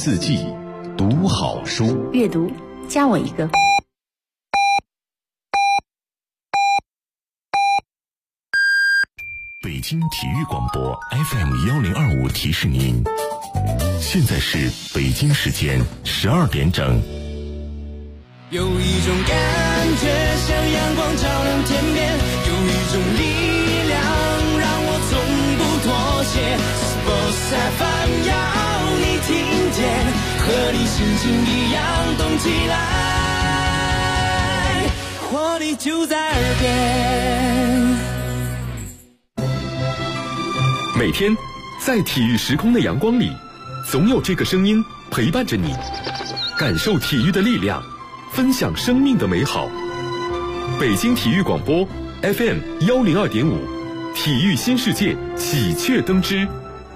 四季，读好书。 阅读，加我一个。 北京体育广播 FM1025 提示您，现在是北京时间12点整。 有一种感觉像阳光照亮天边，有一种力量让我从不妥协。Sports FM 要你听见，和你心情一样动起来，活力就在耳边。 每天在体育时空的阳光里，总有这个声音陪伴着你，感受体育的力量，分享生命的美好。北京体育广播 FM102.5， 体育新世界喜鹊登枝。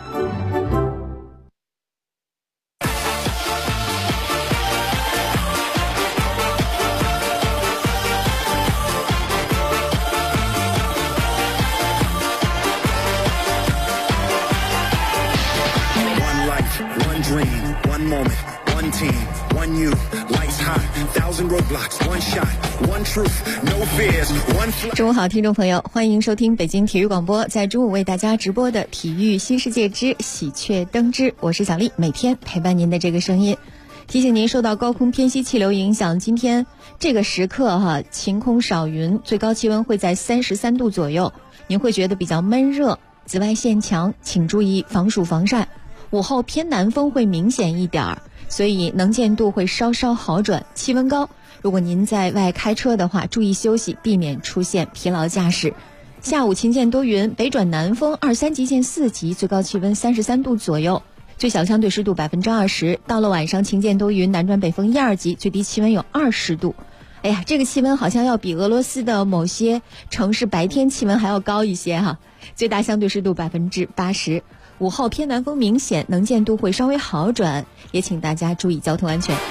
中午好，听众朋友，欢迎收听北京体育广播在中午为大家直播的体育新世界之喜鹊登枝，我是小丽，每天陪伴您的这个声音。提醒您，受到高空偏西气流影响，今天这个时刻晴空少云，最高气温会在33度左右，您会觉得比较闷热，紫外线强，请注意防暑防晒。午后偏南风会明显一点儿，所以能见度会稍稍好转，气温高。如果您在外开车的话，注意休息，避免出现疲劳驾驶。下午晴见多云，北转南风2、3级见4级，最高气温33度左右，最小相对湿度20%。到了晚上晴见多云，南转北风1、2级，最低气温有20度。哎呀，这个气温好像要比俄罗斯的某些城市白天气温还要高一些哈，最大相对湿度80%。午后偏南风明显，能见度会稍微好转，也请大家注意交通安全。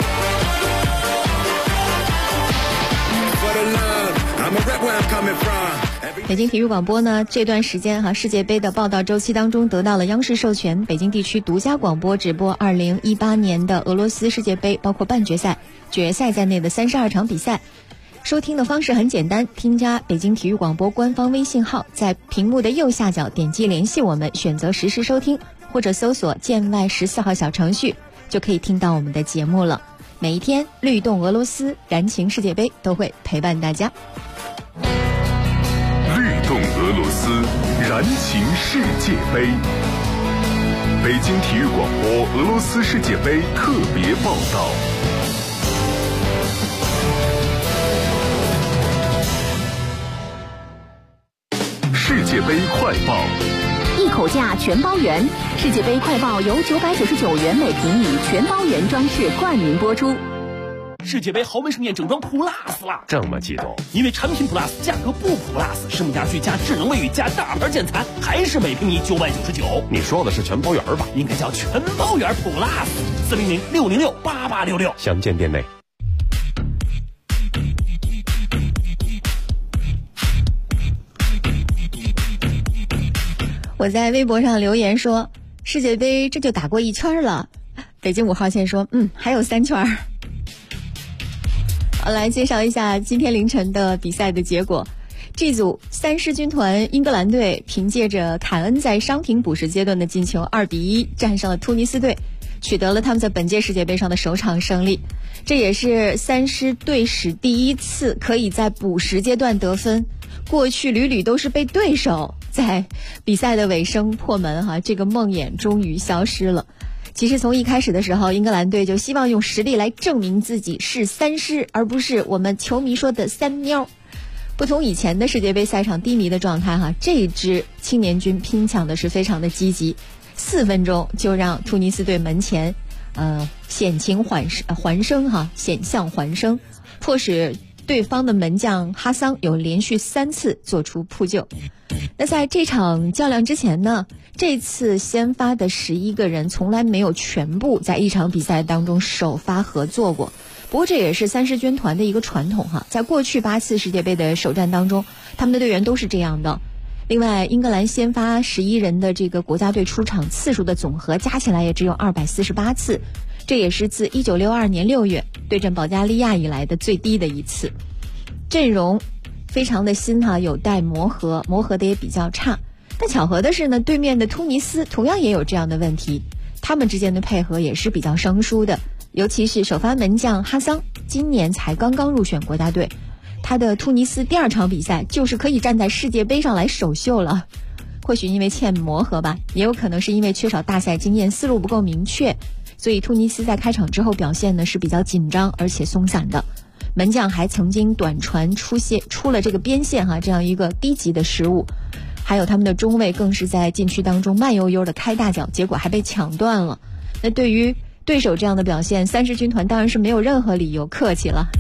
北京体育广播呢，这段时间世界杯的报道周期当中得到了央视授权，北京地区独家广播直播2018年的俄罗斯世界杯，包括半决赛、决赛在内的32场比赛。收听的方式很简单，添加北京体育广播官方微信号，在屏幕的右下角点击联系我们，选择实时收听，或者搜索建外14号小程序，就可以听到我们的节目了。每一天，律动俄罗斯，燃情世界杯都会陪伴大家。 律动俄罗斯，燃情世界杯。北京体育广播俄罗斯世界杯特别报道。世界杯快报， 一口价全包圆。世界杯快报由999元每平米全包圆装饰冠名播出。 世界杯豪门盛宴整装 Plus 了， 这么激动？ 因为产品 Plus 价格不 Plus， 实木家具加智能卫浴加大牌建材，还是每平米999。 你说的是全包圆吧？ 应该叫全包圆 Plus，400-606-8866， 详见店内。 我在微博上留言说，世界杯这就打过一圈了。北京5号线说，还有3圈。好，来介绍一下今天凌晨的比赛的结果。G 组三狮军团英格兰队凭借着凯恩在伤停补时阶段的进球2-1战胜了突尼斯队，取得了他们在本届世界杯上的首场胜利。这也是三狮队史第一次可以在补时阶段得分，过去屡屡都是被对手在比赛的尾声破门这个梦魇终于消失了。其实从一开始的时候，英格兰队就希望用实力来证明自己是三狮，而不是我们球迷说的三喵。不同以前的世界杯赛场低迷的状态这一支青年军拼抢的是非常的积极，4分钟就让突尼斯队门前险象环生，迫使对方的门将哈桑有连续3次做出扑救。那在这场较量之前呢，这次先发的11个人从来没有全部在一场比赛当中首发合作过。不过这也是三狮军团的一个传统在过去8次世界杯的首战当中，他们的队员都是这样的。另外，英格兰先发11人的这个国家队出场次数的总和加起来也只有248次， 这也是自1962年6月对阵保加利亚以来的最低的一次。阵容非常的新哈，有待磨合的也比较差。但巧合的是呢，对面的突尼斯同样也有这样的问题，他们之间的配合也是比较生疏的，尤其是首发门将哈桑，今年才刚刚入选国家队。他的突尼斯第2场比赛就是可以站在世界杯上来首秀了，或许因为欠磨合吧，也有可能是因为缺少大赛经验，思路不够明确，所以突尼斯在开场之后表现呢是比较紧张而且松散的。门将还曾经短传出了这个边线这样一个低级的失误，还有他们的中卫更是在禁区当中慢悠悠的开大脚，结果还被抢断了。那对于对手这样的表现，30军团当然是没有任何理由客气了。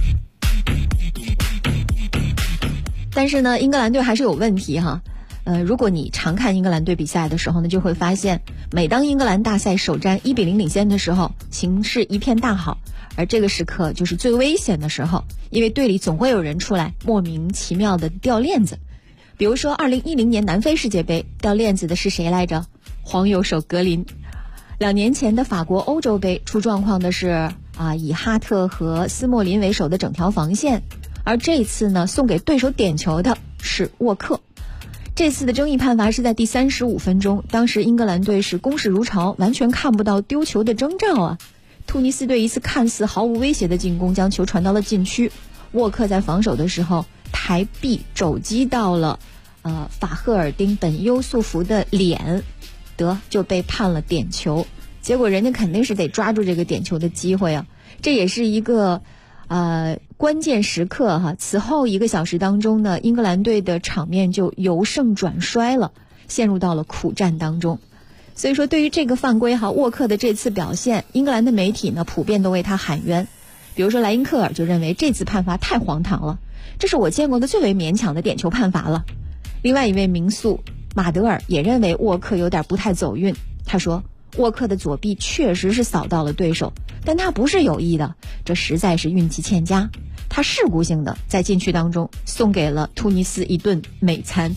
但是呢，英格兰队还是有问题哈。如果你常看英格兰队比赛的时候呢，就会发现，每当英格兰大赛首战1-0领先的时候，形势一片大好，而这个时刻就是最危险的时候，因为队里总会有人出来莫名其妙的掉链子。比如说2010年南非世界杯掉链子的是谁来着？黄油手格林。2年前的法国欧洲杯出状况的是以哈特和斯莫林为首的整条防线，而这次呢，送给对手点球的是沃克。这次的争议判罚是在第35分钟，当时英格兰队是攻势如潮，完全看不到丢球的征兆啊。突尼斯队一次看似毫无威胁的进攻，将球传到了禁区，沃克在防守的时候抬臂肘击到了法赫尔丁本优素福的脸，就被判了点球。结果人家肯定是得抓住这个点球的机会啊，这也是一个关键时刻哈。此后1个小时当中呢，英格兰队的场面就由盛转衰了，陷入到了苦战当中。所以说对于这个犯规沃克的这次表现，英格兰的媒体呢普遍都为他喊冤。比如说莱因克尔就认为这次判罚太荒唐了，这是我见过的最为勉强的点球判罚了。另外一位名宿马德尔也认为沃克有点不太走运，他说沃克的左臂确实是扫到了对手，但他不是有意的，这实在是运气欠佳，他事故性的在禁区当中送给了突尼斯一顿美餐。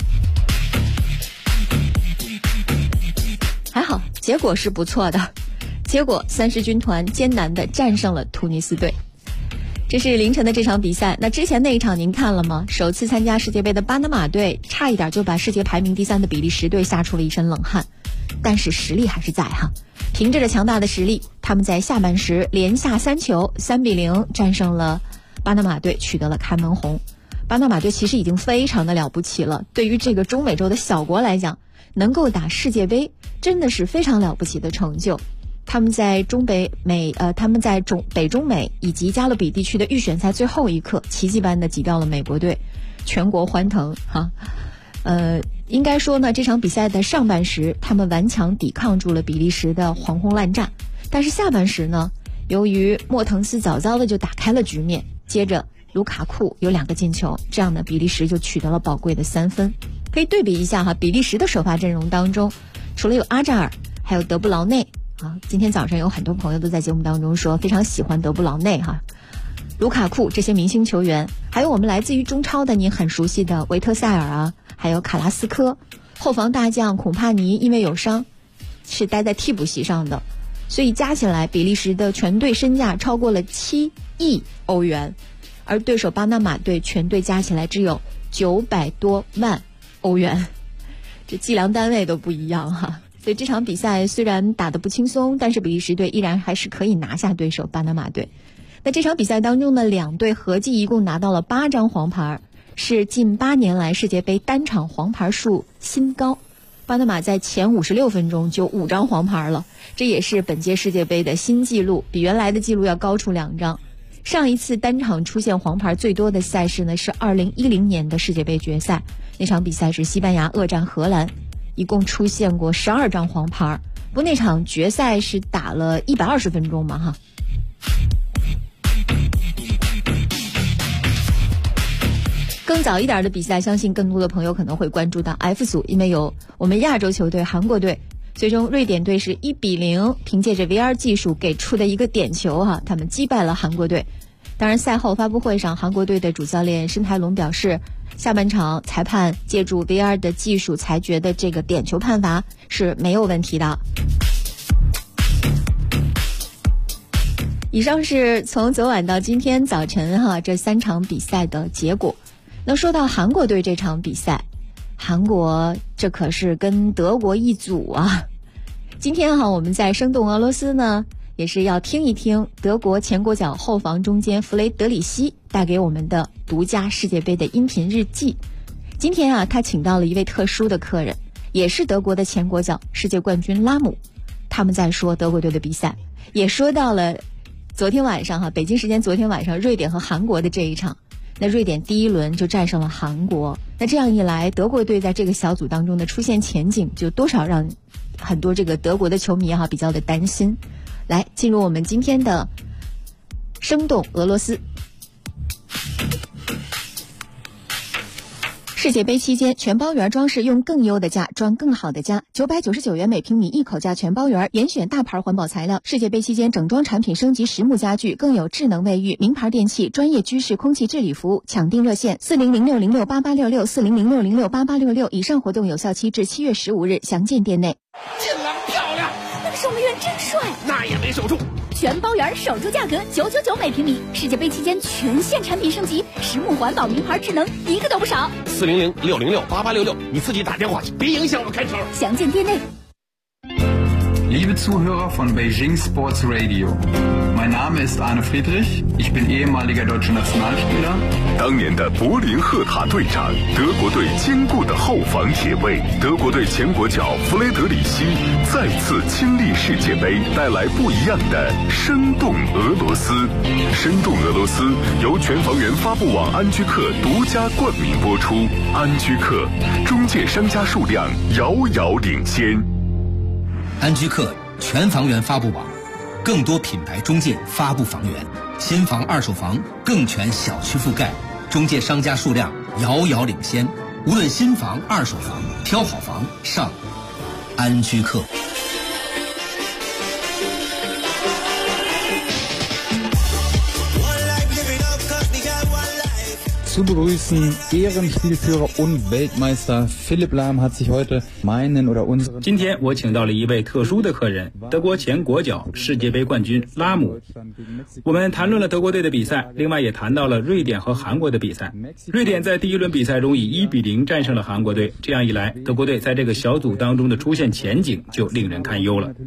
还好结果是不错的，结果30军团艰难地战胜了突尼斯队。这是凌晨的这场比赛，那之前那一场您看了吗？首次参加世界杯的巴拿马队差一点就把世界排名第3的比利时队吓出了一身冷汗，但是实力还是在凭着着强大的实力，他们在下半时连下3球，3-0战胜了巴拿马队，取得了开门红。巴拿马队其实已经非常的了不起了，对于这个中美洲的小国来讲，能够打世界杯真的是非常了不起的成就。他们在北中美以及加勒比地区的预选赛最后一刻奇迹般的挤掉了美国队，全国欢腾应该说呢，这场比赛的上半时他们顽强抵抗住了比利时的狂轰滥炸，但是下半时呢，由于莫腾斯早早的就打开了局面，接着卢卡库有2个进球，这样的比利时就取得了宝贵的3分。可以对比一下比利时的首发阵容当中，除了有阿扎尔还有德布劳内今天早上有很多朋友都在节目当中说非常喜欢德布劳内卢卡库这些明星球员，还有我们来自于中超的你很熟悉的维特塞尔还有卡拉斯科，后防大将孔帕尼因为有伤是待在替补席上的，所以加起来比利时的全队身价超过了7亿欧元，而对手巴拿马队全队加起来只有900多万欧元，这计量单位都不一样所以这场比赛虽然打得不轻松，但是比利时队依然还是可以拿下对手巴拿马队。那这场比赛当中呢，2队合计一共拿到了8张黄牌，是近8年来世界杯单场黄牌数新高。巴拿马在前56分钟就5张黄牌了，这也是本届世界杯的新纪录，比原来的纪录要高出2张。上一次单场出现黄牌最多的赛事呢是2010年的世界杯决赛，那场比赛是西班牙恶战荷兰，一共出现过12张黄牌，不过那场决赛是打了120分钟嘛更早一点的比赛，相信更多的朋友可能会关注到 F 组，因为有我们亚洲球队韩国队，最终瑞典队是1-0，凭借着 VR 技术给出的一个点球他们击败了韩国队。当然赛后发布会上，韩国队的主教练申台龙表示，下半场裁判借助 VR 的技术裁决的这个点球判罚是没有问题的。 以上是从昨晚到今天早晨这3场比赛的结果。那说到韩国队这场比赛，韩国这可是跟德国一组啊。今天我们在生动俄罗斯呢，也是要听一听德国前国脚后防中坚弗雷德里希带给我们的独家世界杯的音频日记。今天他请到了一位特殊的客人，也是德国的前国脚世界冠军拉姆。他们在说德国队的比赛，也说到了昨天晚上北京时间昨天晚上瑞典和韩国的这一场。那瑞典第一轮就战胜了韩国，那这样一来，德国队在这个小组当中的出现前景就多少让很多这个德国的球迷比较的担心。来，进入我们今天的生动俄罗斯。世界杯期间，全包圆装饰用更优的价装更好的家，999元每平米一口价全包圆，严选大牌环保材料。世界杯期间，整装产品升级实木家具，更有智能卫浴、名牌电器、专业居室空气治理服务。抢订热线4006068866，4006068866。以上活动有效期至7月15日，详见店内。 进来漂亮， 那个守门员真帅， 那也没守住。 全包圆守住价格999每平米。世界杯期间全线产品升级，实木环保名牌智能一个都不少。 4006068866，你自己打电话去，别影响我开车。 详见店内。 Liebe Zuhörer von Beijing Sports Radio, mein Name ist Arne Friedrich, ich bin ehemaliger deutscher Nationalspieler. 当年的柏林赫塔队长，德国队坚固的后防铁卫，德国队前国脚弗雷德里希再次亲历世界杯，带来不一样的生动俄罗斯。生动俄罗斯由全房源发布网安居客独家冠名播出。安居客中介商家数量遥遥领先。 安居客全房源发布网，更多品牌中介发布房源，新房二手房更全小区覆盖，中介商家数量遥遥领先。无论新房二手房，挑好房上安居客。 Zu begrüßen Ehrenspielführer und Weltmeister Philipp Lahm hat sich heute meinen oder unseren。 今天我请到了一位特殊的客人，德国前国脚、世界杯冠军拉姆。我们谈论了德国队的比赛，另外也谈到了瑞典和韩国的比赛。瑞典在第一轮比赛中以1-0战胜了韩国队，这样一来，德国队在这个小组当中的出现前景就令人堪忧了。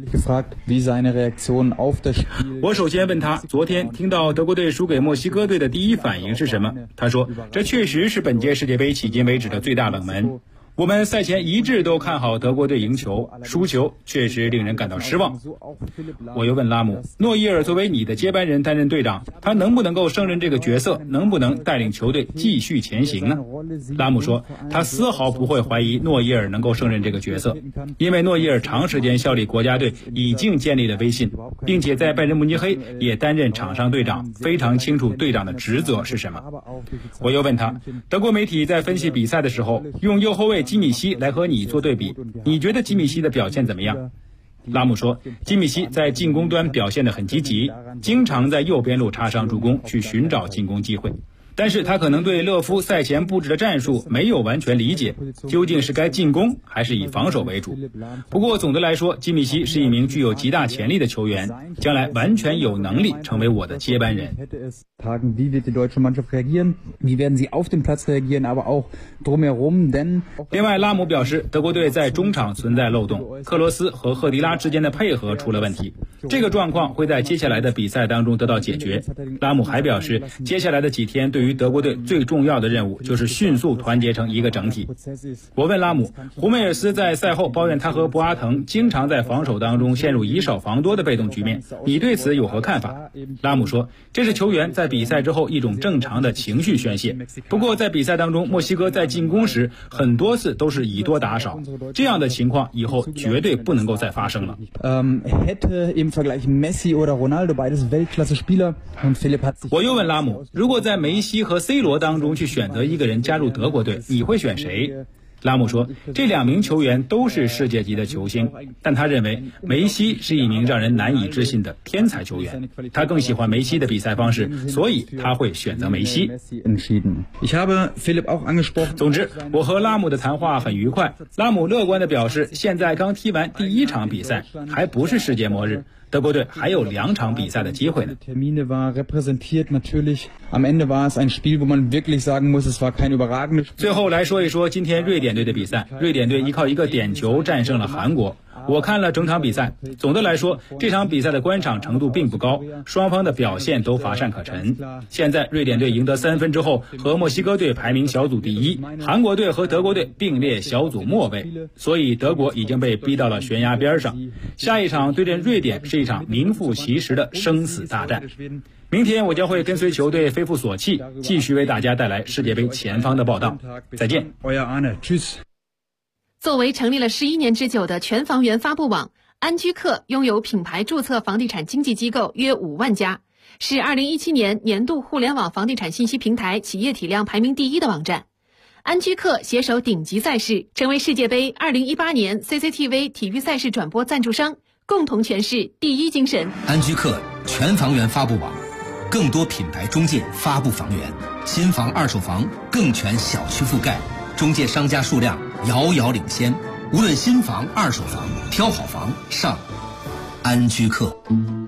我首先问他，昨天听到德国队输给墨西哥队的第一反应是什么？他说，这确实是本届世界杯迄今为止的最大冷门。我们赛前一致都看好德国队赢球，输球确实令人感到失望。我又问拉姆，诺伊尔作为你的接班人担任队长，他能不能够胜任这个角色，能不能带领球队继续前行呢？拉姆说，他丝毫不会怀疑诺伊尔能够胜任这个角色，因为诺伊尔长时间效力国家队，已经建立了威信，并且在拜仁慕尼黑也担任场上队长，非常清楚队长的职责是什么。我又问他，德国媒体在分析比赛的时候，用右后卫基米希来和你做对比，你觉得基米希的表现怎么样？拉姆说，基米希在进攻端表现得很积极，经常在右边路插上助攻，去寻找进攻机会。但是他可能对勒夫赛前布置的战术没有完全理解，究竟是该进攻还是以防守为主。不过总的来说，基米希是一名具有极大潜力的球员，将来完全有能力成为我的接班人。另外，拉姆表示，德国队在中场存在漏洞，克罗斯和赫迪拉之间的配合出了问题，这个状况会在接下来的比赛当中得到解决。拉姆还表示，接下来的几天对于德国队最重要的任务就是迅速团结成一个整体。我问拉姆，胡梅尔斯在赛后抱怨他和博阿滕经常在防守当中陷入以少防多的被动局面，你对此有何看法？拉姆说，这是球员在比赛之后一种正常的情绪宣泄。不过在比赛当中，墨西哥在进攻时很多次都是以多打少，这样的情况以后绝对不能够再发生了。我又问拉姆，如果在梅西和 C 罗当中去选择一个人加入德国队，你会选谁？拉姆说，这两名球员都是世界级的球星，但他认为梅西是一名让人难以置信的天才球员，他更喜欢梅西的比赛方式，所以他会选择梅西。总之，我和拉姆的谈话很愉快。拉姆乐观地表示，现在刚踢完第一场比赛，还不是世界末日， 德国队还有2场比赛的机会呢。最后来说一说今天瑞典队的比赛，瑞典队依靠一个点球战胜了韩国。我看了整场比赛，总的来说，这场比赛的观赏程度并不高，双方的表现都乏善可陈。现在瑞典队赢得3分之后，和墨西哥队排名小组第一，韩国队和德国队并列小组末位，所以德国已经被逼到了悬崖边上。下一场对阵瑞典是一场名副其实的生死大战。明天我将会跟随球队飞赴索契，继续为大家带来世界杯前方的报道。再见。 作为成立了11年之久的全房源发布网，安居客拥有品牌注册房地产经纪机构约5万家，是2017年年度互联网房地产信息平台企业体量排名第1的网站。安居客携手顶级赛事，成为世界杯2018年 CCTV 体育赛事转播赞助商，共同诠释第一精神。 安居客全房源发布网，更多品牌中介发布房源，新房二手房更全小区覆盖，中介商家数量遥遥领先，无论新房二手房，挑好房上安居客。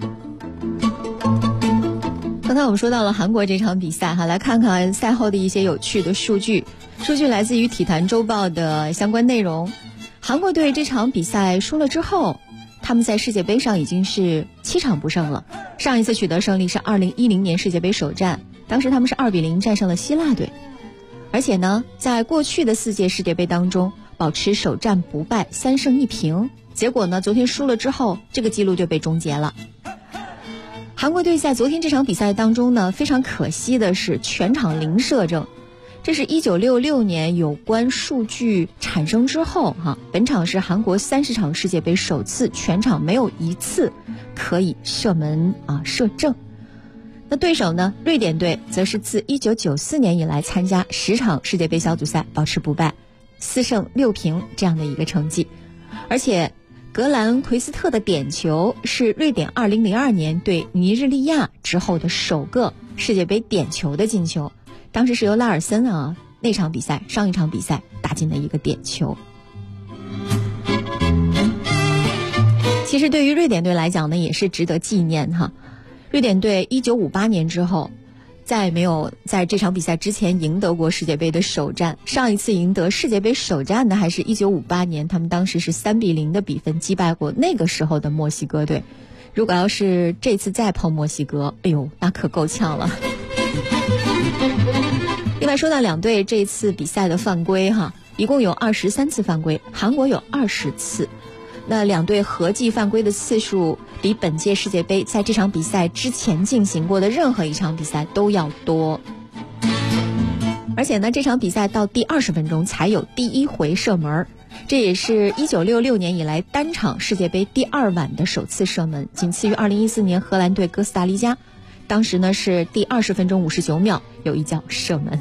刚才我们说到了韩国这场比赛哈，来看看赛后的一些有趣的数据。数据来自于体坛周报的相关内容。韩国队这场比赛输了之后，他们在世界杯上已经是7场不胜了。上一次取得胜利是2010年世界杯首战，当时他们是2-0战胜了希腊队。而且呢，在过去的4届世界杯当中，保持首战不败，3胜1平。结果呢，昨天输了之后，这个记录就被终结了。韩国队在昨天这场比赛当中呢，非常可惜的是全场0射正。这是1966年有关数据产生之后本场是韩国30场世界杯首次全场没有一次可以射门射正。那对手呢，瑞典队则是自1994年以来参加10场世界杯小组赛保持不败，4胜6平这样的一个成绩。而且格兰奎斯特的点球是瑞典2002年对尼日利亚之后的首个世界杯点球的进球，当时是由拉尔森那场比赛上一场比赛打进的一个点球。其实对于瑞典队来讲呢，也是值得纪念瑞典队1958年之后再没有在这场比赛之前赢得过世界杯的首战，上一次赢得世界杯首战呢还是1958年，他们当时是3-0的比分击败过那个时候的墨西哥队。如果要是这次再碰墨西哥，哎呦，那可够呛了。另外说到两队这次比赛的犯规一共有23次犯规，韩国有20次。那两队合计犯规的次数比本届世界杯在这场比赛之前进行过的任何一场比赛都要多。而且呢，这场比赛到第20分钟才有第一回射门，这也是1966年以来单场世界杯第2晚的首次射门，仅次于2014年荷兰队哥斯达黎加，当时呢是第20分钟59秒有一脚射门。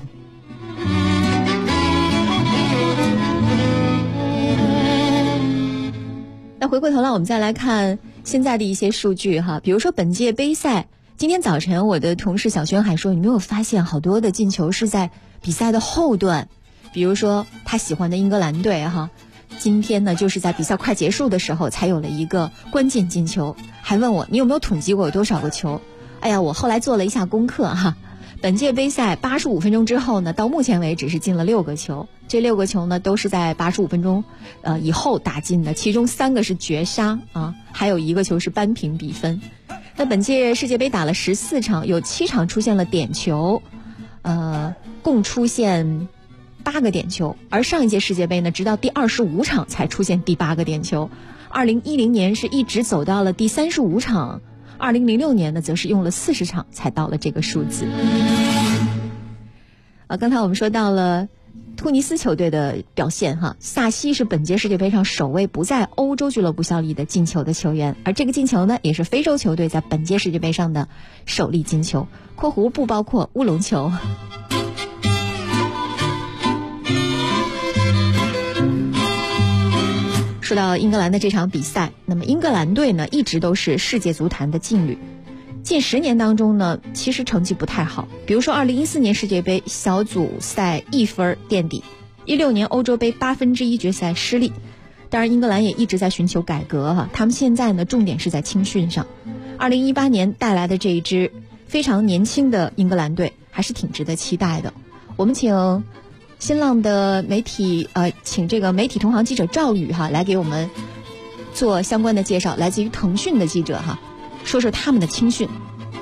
那回过头来我们再来看现在的一些数据比如说本届杯赛，今天早晨我的同事小轩还说，你没有发现好多的进球是在比赛的后段，比如说他喜欢的英格兰队今天呢就是在比赛快结束的时候才有了一个关键进球，还问我你有没有统计过有多少个球。哎呀，我后来做了一下功课本届杯赛85分钟之后呢，到目前为止是进了6个球，这6个球呢都是在85分钟以后打进的，其中3个是绝杀还有1个球是扳平比分。那本届世界杯打了14场，有7场出现了点球，共出现8个点球，而上一届世界杯呢，直到第25场才出现第8个点球。2010年是一直走到了第35场。2006年呢，则是用了40场才到了这个数字。刚才我们说到了突尼斯球队的表现萨西是本届世界杯上首位不在欧洲俱乐部效力的进球的球员，而这个进球呢，也是非洲球队在本届世界杯上的首粒进球（括弧不包括乌龙球）。说到英格兰的这场比赛，那么英格兰队呢一直都是世界足坛的劲旅，近10年当中呢其实成绩不太好，比如说2014年世界杯小组赛1分垫底，16年欧洲杯1/8决赛失利， 当然英格兰也一直在寻求改革哈，他们现在呢重点是在青训上。2018年带来的这一支非常年轻的英格兰队还是挺值得期待的。我们请新浪的媒体请这个媒体同行记者赵宇哈来给我们做相关的介绍，来自于腾讯的记者哈，说说他们的青训。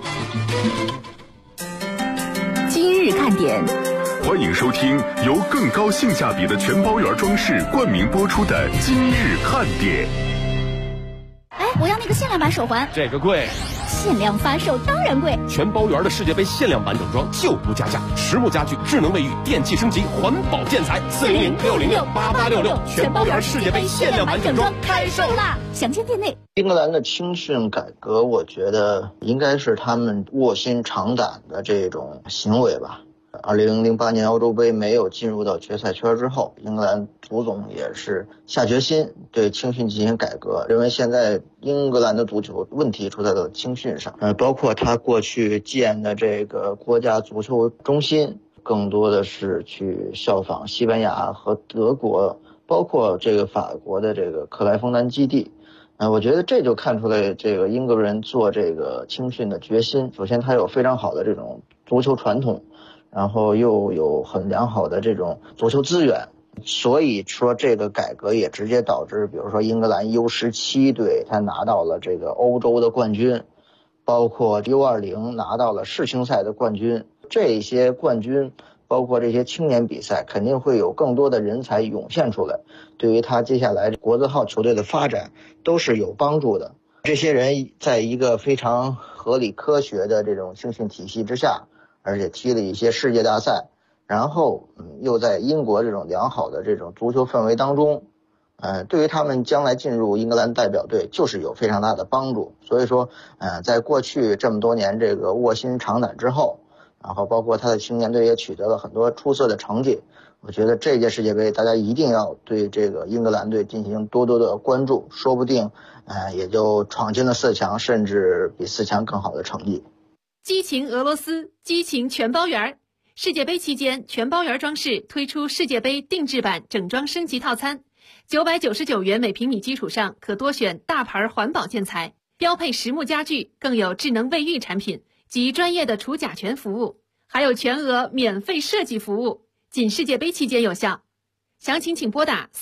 今日看点， 欢迎收听由更高性价比的全包圆装饰冠名播出的今日看点。 哎，我要那个限量版手环。 这个贵。 限量发售当然贵， 全包圆的世界杯限量版整装就不加价，实木家具、智能卫浴、电器升级、环保建材，400-606-8866，全包圆世界杯限量版整装开售啦！ 详见店内。 英格兰的青训改革，我觉得应该是他们卧薪尝胆的这种行为吧。2008年欧洲杯没有进入到决赛圈之后，英格兰足总也是下决心对青训进行改革，认为现在英格兰的足球问题出在了青训上，包括他过去建的这个国家足球中心，更多的是去效仿西班牙和德国，包括这个法国的这个克莱枫丹基地。我觉得这就看出来这个英国人做这个青训的决心。首先他有非常好的这种足球传统，然后又有很良好的这种足球资源，所以说这个改革也直接导致，比如说英格兰 U17 队他拿到了这个欧洲的冠军，包括 U20 拿到了世青赛的冠军，这些冠军包括这些青年比赛肯定会有更多的人才涌现出来，对于他接下来国字号球队的发展都是有帮助的。这些人在一个非常合理科学的这种青训体系之下，而且踢了一些世界大赛，然后又在英国这种良好的这种足球氛围当中，对于他们将来进入英格兰代表队就是有非常大的帮助。所以说在过去这么多年这个卧薪尝胆之后，然后包括他的青年队也取得了很多出色的成绩，我觉得这届世界杯大家一定要对这个英格兰队进行多多的关注，说不定也就闯进了4强，甚至比4强更好的成绩。 激情俄罗斯，激情全包圆。世界杯期间，全包圆装饰推出世界杯定制版整装升级套餐，999元每平米基础上可多选大牌环保建材，标配实木家具，更有智能卫浴产品及专业的除甲醛服务，还有全额免费设计服务，仅世界杯期间有效。详情请拨打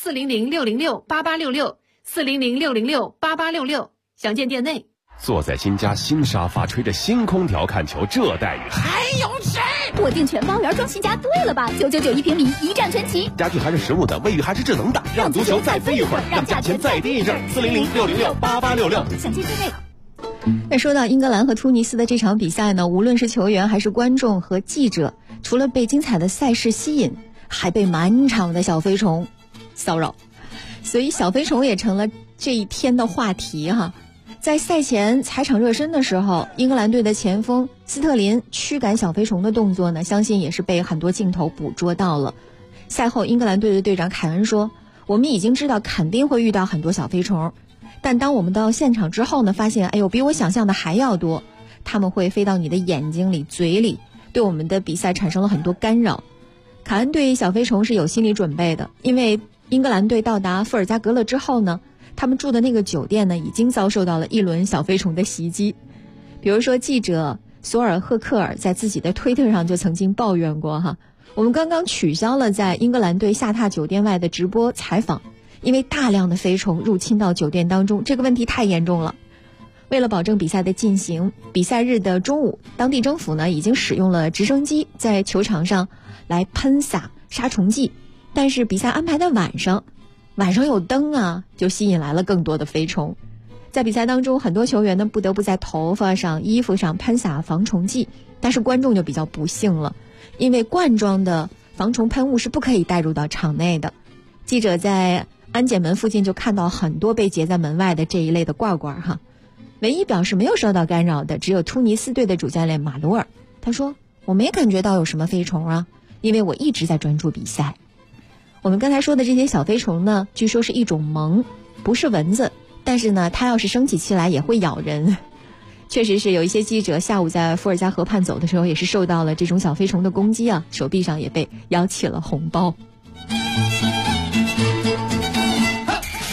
400-606-8866，400-606-8866，详见店内。 坐在新家新沙发，吹着新空调看球，这待遇还有谁？ 我订全包圆装新家对了吧？999一平米，一站全齐， 家具还是实木的，卫浴还是智能的，让足球再飞一会儿，让价钱再低一阵。400-606-8866， 详见店内。 那说到英格兰和突尼斯的这场比赛呢，无论是球员还是观众和记者，除了被精彩的赛事吸引，还被满场的小飞虫骚扰，所以小飞虫也成了这一天的话题哈。在赛前踩场热身的时候，英格兰队的前锋斯特林驱赶小飞虫的动作呢，相信也是被很多镜头捕捉到了。赛后英格兰队的队长凯恩说，我们已经知道肯定会遇到很多小飞虫，但当我们到现场之后呢，发现比我想象的还要多，他们会飞到你的眼睛里嘴里，对我们的比赛产生了很多干扰。凯恩对小飞虫是有心理准备的，因为英格兰队到达富尔加格勒之后呢，他们住的那个酒店呢，已经遭受到了一轮小飞虫的袭击。比如说记者索尔赫克尔在自己的推特上就曾经抱怨过哈，我们刚刚取消了在英格兰队下榻酒店外的直播采访，因为大量的飞虫入侵到酒店当中，这个问题太严重了。为了保证比赛的进行，比赛日的中午，当地政府呢已经使用了直升机在球场上来喷洒杀虫剂，但是比赛安排在晚上有灯啊，就吸引来了更多的飞虫。在比赛当中，很多球员呢不得不在头发上、衣服上喷洒防虫剂，但是观众就比较不幸了，因为罐装的防虫喷雾是不可以带入到场内的。记者在安检门附近就看到很多被截在门外的这一类的罐罐哈。唯一表示没有受到干扰的只有突尼斯队的主教练马鲁尔，他说我没感觉到有什么飞虫啊，因为我一直在专注比赛。我们刚才说的这些小飞虫呢，据说是一种虻，不是蚊子，但是呢它要是生起气来也会咬人。确实是有一些记者下午在伏尔加河畔走的时候也是受到了这种小飞虫的攻击啊，手臂上也被咬起了红包。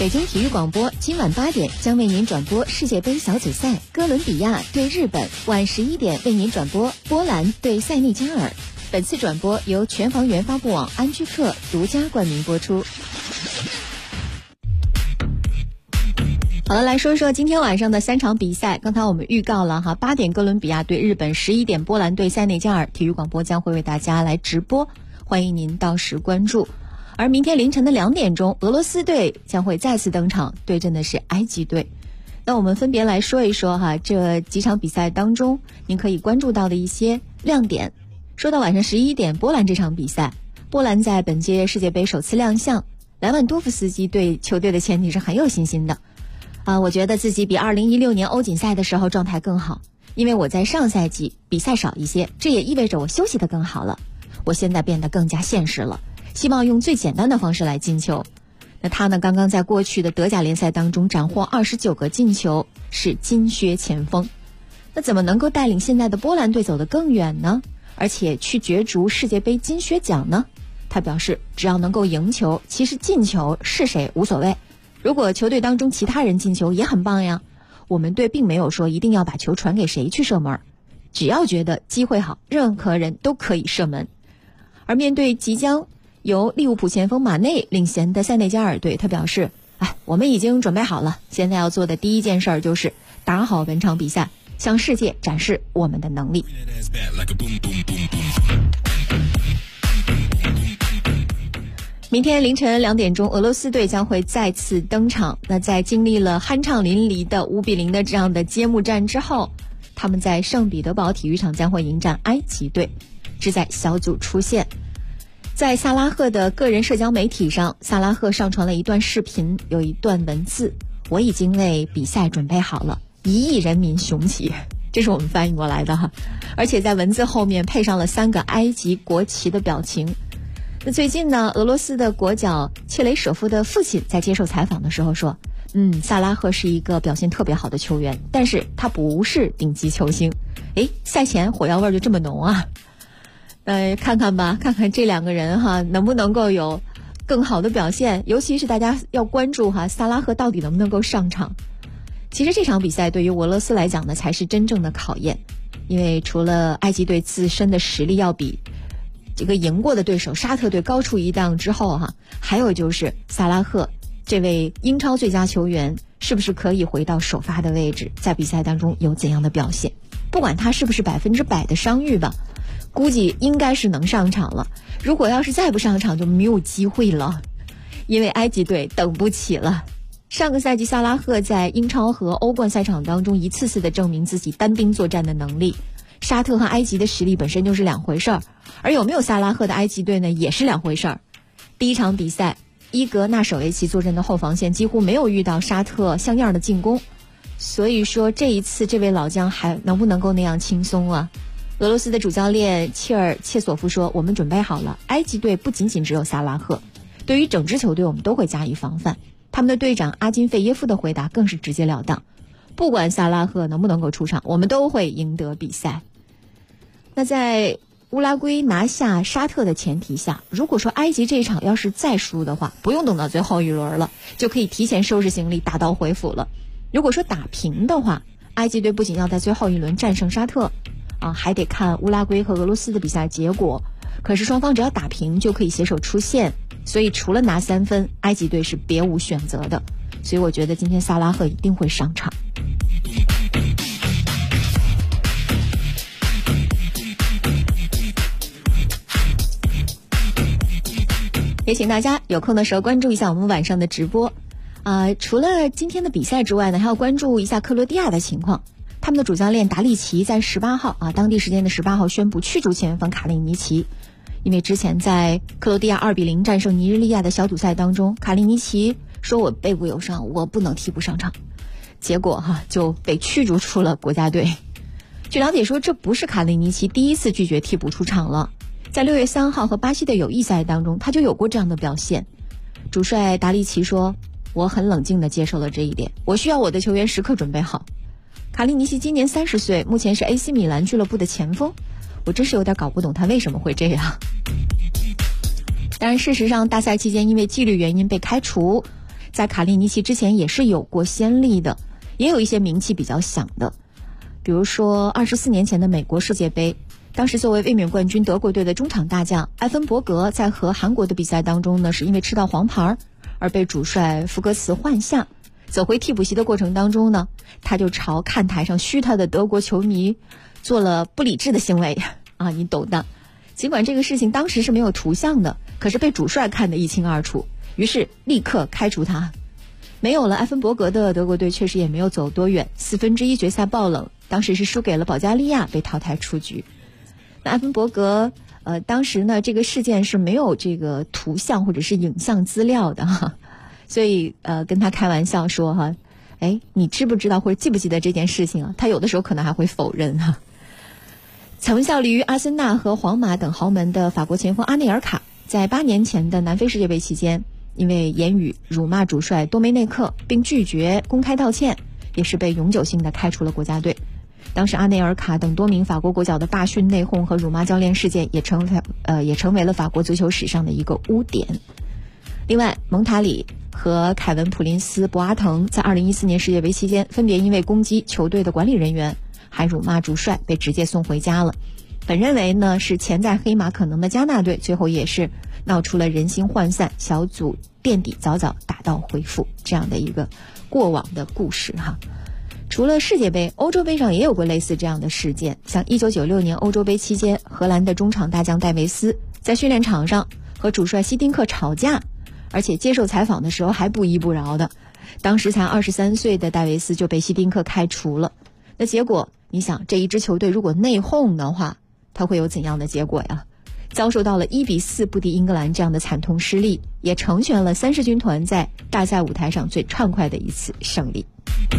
北京体育广播今晚8点将为您转播世界杯小组赛，哥伦比亚对日本；晚11点为您转播波兰对塞内加尔。本次转播由全房源发布网安居客独家冠名播出。好了，来说说今天晚上的3场比赛。刚才我们预告了8点哥伦比亚对日本，11点波兰对塞内加尔。体育广播将会为大家来直播，欢迎您到时关注。而明天凌晨的2点钟，俄罗斯队将会再次登场，对阵的是埃及队。那我们分别来说一说这几场比赛当中您可以关注到的一些亮点。说到晚上11点波兰这场比赛，波兰在本届世界杯首次亮相，莱万多夫斯基对球队的前景是很有信心的。我觉得自己比2016年欧锦赛的时候状态更好，因为我在上赛季比赛少一些，这也意味着我休息得更好了。我现在变得更加现实了，希望用最简单的方式来进球。那他呢，刚刚在过去的德甲联赛当中斩获29个进球，是金靴前锋。那怎么能够带领现在的波兰队走得更远呢？而且去角逐世界杯金靴奖呢？他表示，只要能够赢球，其实进球是谁无所谓。如果球队当中其他人进球也很棒呀。我们队并没有说一定要把球传给谁去射门，只要觉得机会好，任何人都可以射门。而面对即将由利物浦前锋马内领衔的塞内加尔队，他表示，我们已经准备好了，现在要做的第一件事就是打好本场比赛，向世界展示我们的能力。明天凌晨2点钟，俄罗斯队将会再次登场。那在经历了酣畅淋漓的5-0的这样的揭幕战之后，他们在圣彼得堡体育场将会迎战埃及队，志在小组出线。在萨拉赫的个人社交媒体上，萨拉赫上传了一段视频，有一段文字：我已经为比赛准备好了，1亿人民雄起。这是我们翻译过来的而且在文字后面配上了3个埃及国旗的表情。那最近呢，俄罗斯的国脚切雷舍夫的父亲在接受采访的时候说，萨拉赫是一个表现特别好的球员，但是他不是顶级球星。赛前火药味就这么浓啊。看看吧，看看这2个人能不能够有更好的表现，尤其是大家要关注萨拉赫到底能不能够上场。其实这场比赛对于俄罗斯来讲呢，才是真正的考验，因为除了埃及队自身的实力要比这个赢过的对手沙特队高出一档之后还有就是萨拉赫这位英超最佳球员是不是可以回到首发的位置，在比赛当中有怎样的表现。不管他是不是100%的伤愈吧，估计应该是能上场了。如果要是再不上场就没有机会了，因为埃及队等不起了。上个赛季萨拉赫在英超和欧冠赛场当中一次次的证明自己单兵作战的能力。沙特和埃及的实力本身就是两回事儿，而有没有萨拉赫的埃及队呢，也是两回事儿。第一场比赛，伊格纳舍维奇坐镇的后防线几乎没有遇到沙特像样的进攻，所以说这一次这位老将还能不能够那样轻松啊？俄罗斯的主教练切索夫说，我们准备好了，埃及队不仅仅只有萨拉赫，对于整支球队我们都会加以防范。他们的队长阿金费耶夫的回答更是直截了当，不管萨拉赫能不能够出场，我们都会赢得比赛。那在乌拉圭拿下沙特的前提下，如果说埃及这一场要是再输的话，不用等到最后一轮了，就可以提前收拾行李打道回府了。如果说打平的话，埃及队不仅要在最后一轮战胜沙特还得看乌拉圭和俄罗斯的比赛结果，可是双方只要打平就可以携手出线，所以除了拿3分，埃及队是别无选择的。所以我觉得今天萨拉赫一定会上场。也请大家有空的时候关注一下我们晚上的直播。除了今天的比赛之外呢，还要关注一下克罗地亚的情况。他们的主教练达利奇在18号当地时间的18号宣布驱逐前锋卡利尼奇，因为之前在克罗地亚2-0战胜尼日利亚的小组赛当中，卡利尼奇说我背部有伤，我不能替补上场，结果就被驱逐出了国家队。据了解说，这不是卡利尼奇第一次拒绝替补出场了，在6月3号和巴西的友谊赛当中，他就有过这样的表现。主帅达利奇说，我很冷静地接受了这一点，我需要我的球员时刻准备好。卡利尼奇今年30岁，目前是 AC 米兰俱乐部的前锋，我真是有点搞不懂他为什么会这样。当然事实上大赛期间因为纪律原因被开除， 在卡列尼奇之前也是有过先例的，也有一些名气比较响的。比如说24年前的美国世界杯，当时作为卫冕冠军德国队的中场大将埃芬伯格在和韩国的比赛当中呢，是因为吃到黄牌而被主帅福格茨换下。走回替补席的过程当中呢，他就朝看台上嘘他的德国球迷做了不理智的行为啊，你懂的。尽管这个事情当时是没有图像的，可是被主帅看得一清二楚，于是立刻开除他。没有了埃芬伯格的德国队确实也没有走多远，1/4决赛爆冷，当时是输给了保加利亚，被淘汰出局。那埃芬伯格当时呢，这个事件是没有这个图像或者是影像资料的哈，所以跟他开玩笑说哈，你知不知道或者记不记得这件事情啊？他有的时候可能还会否认哈。曾效力于阿森纳和皇马等豪门的法国前锋阿内尔卡，在8年前的南非世界杯期间，因为言语辱骂主帅多梅内克并拒绝公开道歉，也是被永久性的开除了国家队。当时阿内尔卡等多名法国国脚的罢训、内讧和辱骂教练事件也成为了法国足球史上的一个污点。另外，蒙塔里和凯文普林斯博阿滕在2014年世界杯期间分别因为攻击球队的管理人员还辱骂主帅被直接送回家了。本认为呢是潜在黑马可能的加纳队，最后也是闹出了人心涣散，小组垫底早早打道回府这样的一个过往的故事哈。除了世界杯，欧洲杯上也有过类似这样的事件。像1996年欧洲杯期间，荷兰的中场大将戴维斯在训练场上和主帅希丁克吵架，而且接受采访的时候还不依不饶的。当时才23岁的戴维斯就被希丁克开除了。那结果你想，这一支球队如果内讧的话，它会有怎样的结果呀？遭受到了1-4不敌英格兰这样的惨痛失利，也成全了三狮军团在大赛舞台上最畅快的一次胜利。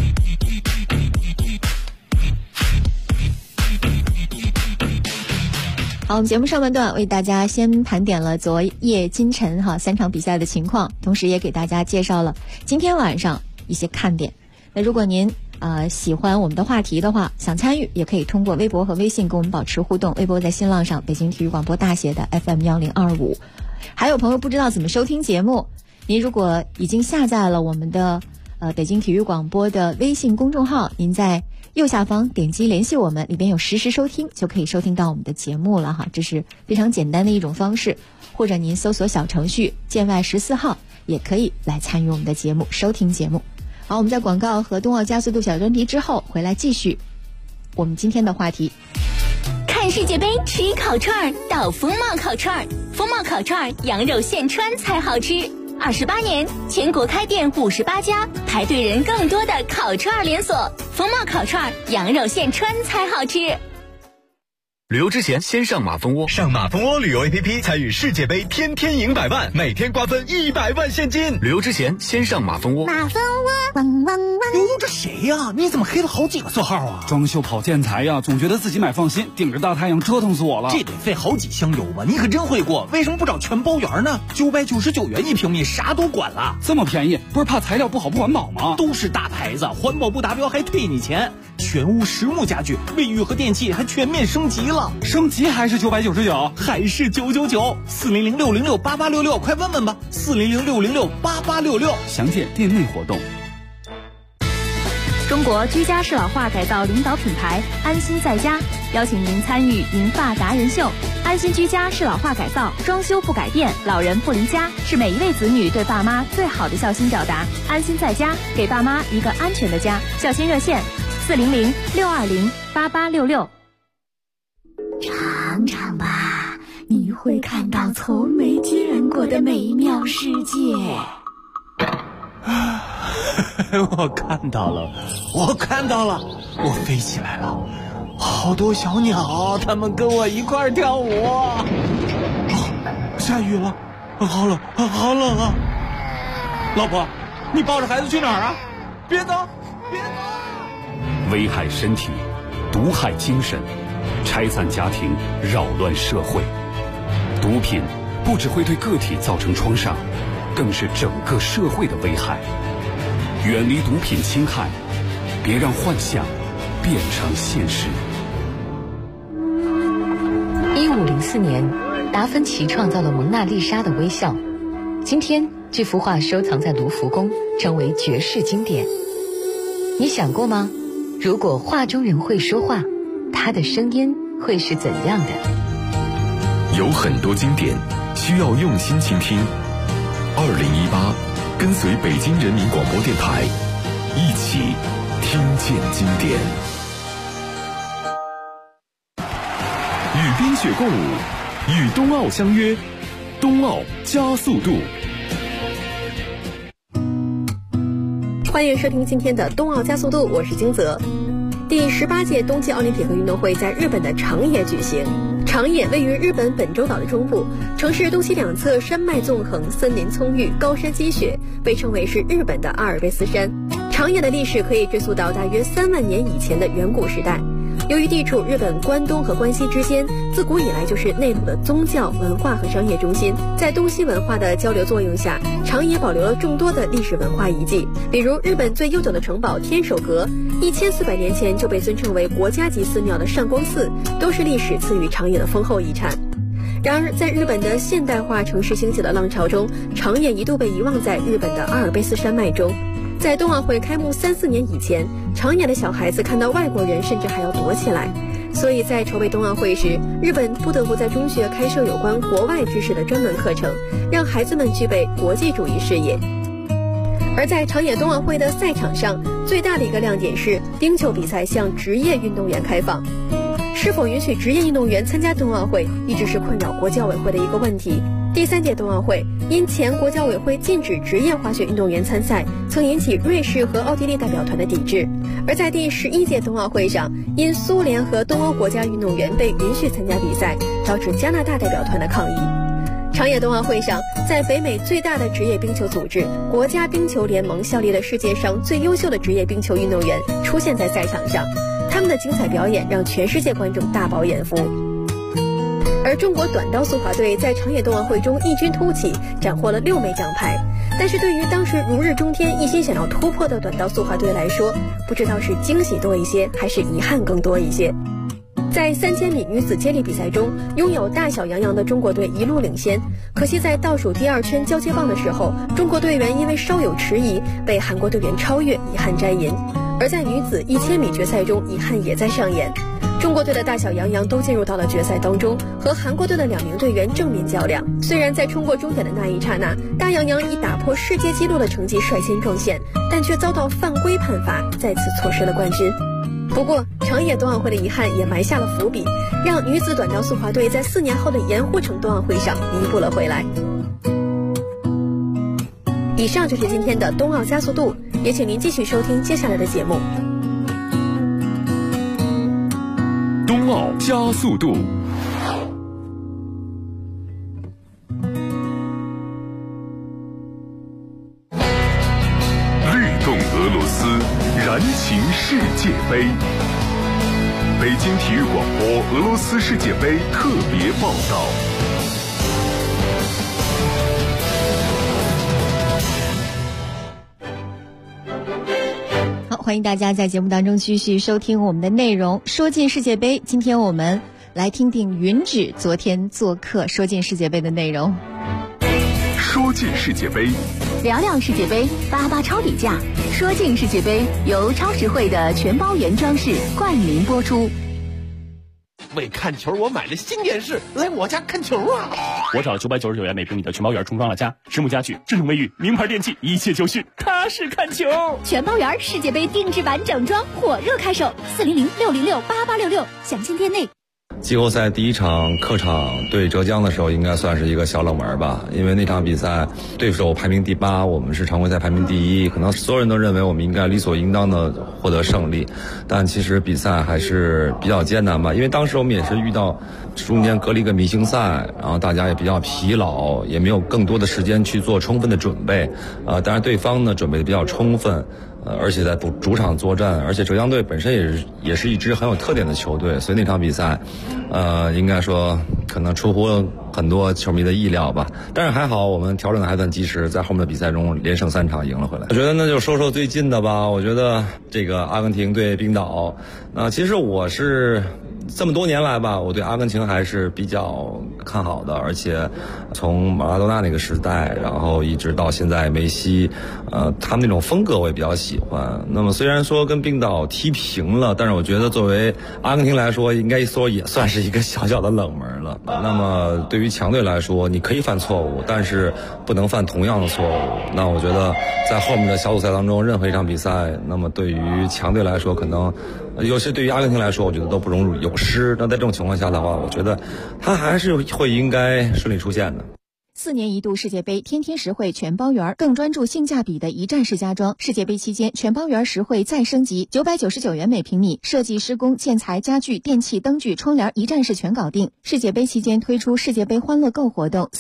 好，我们节目上半段为大家先盘点了昨夜今晨3场比赛的情况，同时也给大家介绍了今天晚上一些看点。那如果您喜欢我们的话题的话，想参与也可以通过微博和微信跟我们保持互动。微博在新浪上北京体育广播大写的 FM1025。还有朋友不知道怎么收听节目，您如果已经下载了我们的北京体育广播的微信公众号，您在右下方点击联系我们，里边有实时收听，就可以收听到我们的节目了哈。这是非常简单的一种方式，或者您搜索小程序建外14号也可以来参与我们的节目，收听节目。好，我们在广告和冬奥加速度小专题之后回来继续我们今天的话题。 看世界杯吃烤串到风貌烤串，风貌烤串羊肉现穿才好吃。28年，全国开店58家，排队人更多的烤串连锁。风貌烤串羊肉现穿才好吃。 旅游之前先上马蜂窝，上马蜂窝旅游 APP 参与世界杯，天天赢100万，每天瓜分100万现金。旅游之前先上马蜂窝。 马蜂窝，汪汪汪！ 哟，这谁呀？你怎么黑了好几个色号啊？ 装修跑建材呀，总觉得自己买放心，顶着大太阳折腾死我了。 这得费好几箱油吧？你可真会过，为什么不找全包圆呢？999元1平米，啥都管了。 这么便宜，不是怕材料不好不环保吗？ 都是大牌子，环保不达标还退你钱。全屋实木家具，卫浴和电器还全面升级了。 升级还是999， 还是999，400668866，快问问吧，400668866， 详见店内活动。 中国居家适老化改造领导品牌安心在家，邀请您参与银发达人秀。安心居家适老化改造，装修不改变，老人不离家，是每一位子女对爸妈最好的孝心表达。安心在家，给爸妈一个安全的家。孝心热线400-620-8866。 尝尝吧，你会看到从没见过的美妙世界。 我看到了，我飞起来了，好多小鸟，它们跟我一块跳舞。下雨了，好冷啊！老婆，你抱着孩子去哪儿啊？别走！ 危害身体，毒害精神，拆散家庭，扰乱社会。毒品不只会对个体造成创伤，更是整个社会的危害。远离毒品侵害，别让幻想变成现实。 1504年，达芬奇创造了蒙娜丽莎的微笑。今天， 这幅画收藏在卢浮宫，成为绝世经典。你想过吗？如果画中人会说话，他的声音会是怎样的？ 有很多经典需要用心倾听。2018，跟随北京人民广播电台，一起听见经典。与冰雪共舞，与冬奥相约，冬奥加速度。 欢迎收听今天的冬奥加速度，我是金泽。第18届冬季奥林匹克运动会在日本的长野举行。长野位于日本本州岛的中部，城市东西两侧山脉纵横，森林葱郁，高山积雪，被称为是日本的阿尔卑斯山。长野的历史可以追溯到大约3万年以前的远古时代。由于地处日本关东和关西之间，自古以来就是内陆的宗教、文化和商业中心。在东西文化的交流作用下，长野保留了众多的历史文化遗迹，比如日本最悠久的城堡天守阁，1400年前就被尊称为国家级寺庙的上光寺，都是历史赐予长野的丰厚遗产。然而，在日本的现代化城市兴起的浪潮中，长野一度被遗忘在日本的阿尔卑斯山脉中。在冬奥会开幕3-4年以前，长野的小孩子看到外国人甚至还要躲起来，所以在筹备冬奥会时，日本不得不在中学开设有关国外知识的专门课程，让孩子们具备国际主义视野。而在长野冬奥会的赛场上，最大的一个亮点是冰球比赛向职业运动员开放。是否允许职业运动员参加冬奥会，一直是困扰国际奥委会的一个问题。第3届冬奥会因前国际奥委会禁止职业滑雪运动员参赛，曾引起瑞士和奥地利代表团的抵制。而在第11届冬奥会上，因苏联和东欧国家运动员被允许参加比赛，招致加拿大代表团的抗议。长野冬奥会上，在北美最大的职业冰球组织国家冰球联盟效力的世界上最优秀的职业冰球运动员出现在赛场上，他们的精彩表演让全世界观众大饱眼福。而中国短道速滑队在长野冬奥会中异军突起，斩获了6枚奖牌。但是对于当时如日中天、一心想要突破的短道速滑队来说，不知道是惊喜多一些，还是遗憾更多一些。在3000米女子接力比赛中，拥有大小洋洋的中国队一路领先，可惜在倒数第2圈交接棒的时候，中国队员因为稍有迟疑，被韩国队员超越，遗憾摘银。而在女子1000米决赛中，遗憾也在上演。中国队的大小洋洋都进入到了决赛当中，和韩国队的2名队员正面较量。虽然在冲过终点的那一刹那，大洋洋以打破世界纪录的成绩率先撞线，但却遭到犯规判罚，再次错失了冠军。不过，长野冬奥会的遗憾也埋下了伏笔，让女子短道速滑队在4年后的盐湖城冬奥会上弥补了回来。以上就是今天的冬奥加速度，也请您继续收听接下来的节目。 冬奥加速度。律动俄罗斯，燃情世界杯。北京体育广播俄罗斯世界杯特别报道。 欢迎大家在节目当中继续收听我们的内容。说进世界杯，今天我们来听听云芷昨天做客说进世界杯的内容。 说进世界杯， 聊聊世界杯，88超底价。说进世界杯由超实惠的全包原装饰冠名播出。 为看球，我买了新电视，来我家看球啊！ 我找了999元每平米的全包圆重装了家，实木家具、智能卫浴、名牌电器，一切就绪，踏实看球。 全包圆世界杯定制版整装火热开售，400-606-8866，详情店内。 季后赛第1场客场对浙江的时候，应该算是一个小冷门吧，因为那场比赛对手排名第8，我们是常规赛排名第1，可能所有人都认为我们应该理所应当的获得胜利，但其实比赛还是比较艰难吧，因为当时我们也是遇到中间隔了一个明星赛，然后大家也比较疲劳，也没有更多的时间去做充分的准备，当然对方呢准备的比较充分。而且在主场作战，而且浙江队本身也是一支很有特点的球队，所以那场比赛，应该说可能出乎了很多球迷的意料吧。但是还好，我们调整的还算及时，在后面的比赛中连胜3场赢了回来。我觉得那就说最近的吧。我觉得这个阿根廷对冰岛，其实我是这么多年来吧，我对阿根廷还是比较看好的，而且从马拉多纳那个时代，然后一直到现在梅西，他们那种风格我也比较喜欢。那么虽然说跟冰岛踢平了，但是我觉得作为阿根廷来说，应该说也算是一个小小的冷门了。那么对于强队来说，你可以犯错误，但是不能犯同样的错误。那我觉得在后面的小组赛当中，任何一场比赛，那么对于强队来说，可能有些对于阿根廷来说，我觉得都不容有失。那在这种情况下的话，我觉得他还是会应该顺利出现的。 4年一度世界杯天天实惠全包园，更专注性价比的一站式家装。世界杯期间，全包园实惠再升级，999元每平米，设计、施工、建材、家具、电器、灯具、窗帘一站式全搞定。世界杯期间推出世界杯欢乐购活动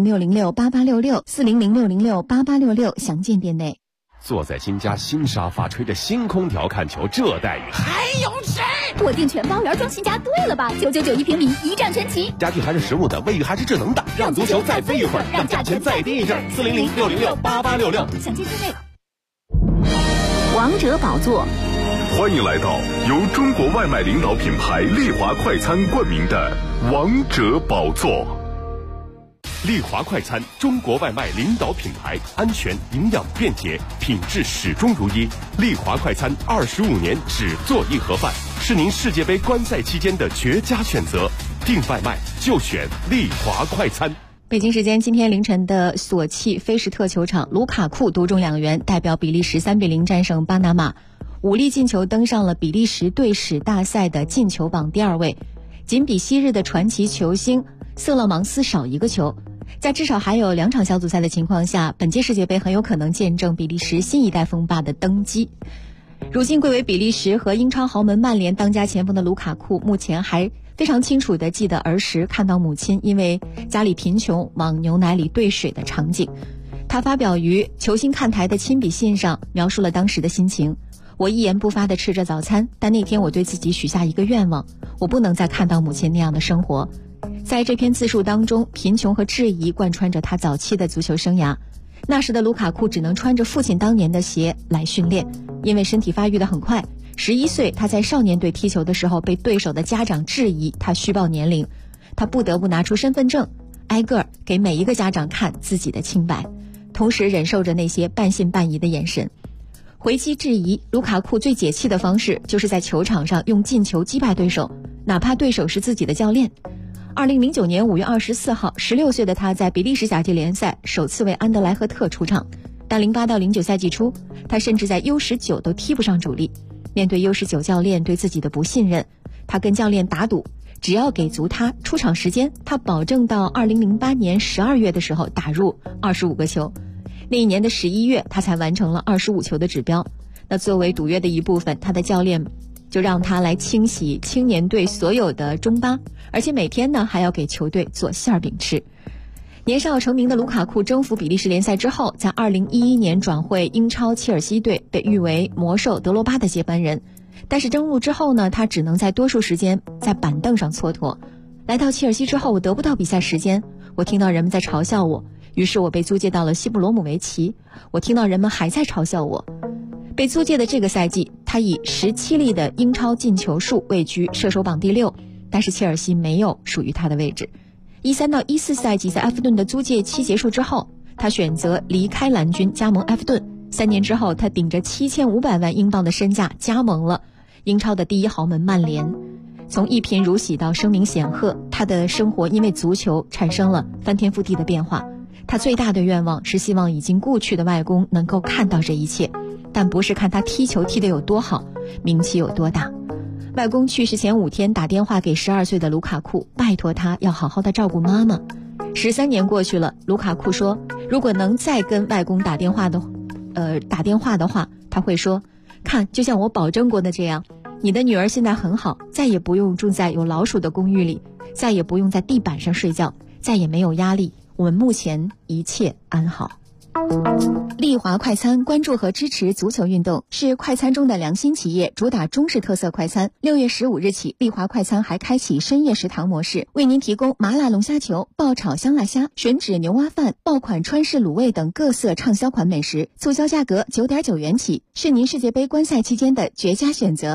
，400-606-8866，400-606-8866，详见店内。 坐在新家新沙发，吹着新空调看球，这待遇还有谁？ 我订全包园装新家对了吧？999一平米，一站全齐， 家具还是实物的，卫浴还是智能的，让足球再飞一会儿，让价钱再低一阵。400-606-8866， 详见店内。 王者宝座， 欢迎来到由中国外卖领导品牌丽华快餐冠名的王者宝座。 丽华快餐，中国外卖领导品牌，安全、营养、便捷，品质始终如一。丽华快餐25年只做一盒饭，是您世界杯观赛期间的绝佳选择。订外卖就选丽华快餐。 北京时间今天凌晨的索契菲什特球场，卢卡库独中2元，代表比利时3-0战胜巴拿马，5粒进球登上了比利时队史大赛的进球榜第2位，仅比昔日的传奇球星瑟勒芒斯少1个球。在至少还有2场小组赛的情况下，本届世界杯很有可能见证比利时新一代锋霸的登基。如今贵为比利时和英超豪门曼联当家前锋的卢卡库，目前还非常清楚地记得儿时看到母亲因为家里贫穷往牛奶里兑水的场景。他发表于球星看台的亲笔信上，描述了当时的心情：我一言不发地吃着早餐，但那天我对自己许下一个愿望，我不能再看到母亲那样的生活。在这篇自述当中，贫穷和质疑贯穿着他早期的足球生涯。那时的卢卡库只能穿着父亲当年的鞋来训练，因为身体发育得很快。11岁，他在少年队踢球的时候被对手的家长质疑他虚报年龄，他不得不拿出身份证，挨个给每一个家长看自己的清白，同时忍受着那些半信半疑的眼神。回击质疑，卢卡库最解气的方式就是在球场上用进球击败对手，哪怕对手是自己的教练。2009年5月24号，16岁的他在比利时甲级联赛首次为安德莱赫特出场，但08到09赛季初，他甚至在 U19 都踢不上主力。面对 U19 教练对自己的不信任，他跟教练打赌，只要给足他出场时间，他保证到2008年12月的时候打入25个球。那一年的11月，他才完成了25球的指标。那作为赌约的一部分，他的教练就让他来清洗青年队所有的中巴，而且每天呢还要给球队做馅饼吃。年少成名的卢卡库征服比利时联赛之后，在2011年转会英超切尔西队，被誉为魔兽德罗巴的接班人。但是登陆之后呢，他只能在多数时间在板凳上蹉跎。来到切尔西之后，我得不到比赛时间，我听到人们在嘲笑我，于是我被租借到了西布罗姆维奇，我听到人们还在嘲笑我。被租借的这个赛季，他以17粒的英超进球数位居射手榜第6，但是切尔西没有属于他的位置。13到14赛季，在埃弗顿的租借期结束之后，他选择离开蓝军，加盟埃弗顿。3年之后，他顶着7500万英镑的身价加盟了英超的第一豪门曼联。从一贫如洗到声名显赫，他的生活因为足球产生了翻天覆地的变化。他最大的愿望是希望已经故去的外公能够看到这一切，但不是看他踢球踢得有多好，名气有多大。外公去世前5天打电话给12岁的卢卡库，拜托他要好好的照顾妈妈。13年过去了，卢卡库说，如果能再跟外公打电话的话，他会说，看，就像我保证过的这样，你的女儿现在很好，再也不用住在有老鼠的公寓里，再也不用在地板上睡觉，再也没有压力，我们目前一切安好。丽华快餐关注和支持足球运动，是快餐中的良心企业，主打中式特色快餐。6月15日起，丽华快餐还开启深夜食堂模式，为您提供麻辣龙虾球、爆炒香辣虾、吮指牛蛙饭、爆款川式卤味等各色畅销款美食，促销价格9.9元起，是您世界杯观赛期间的绝佳选择。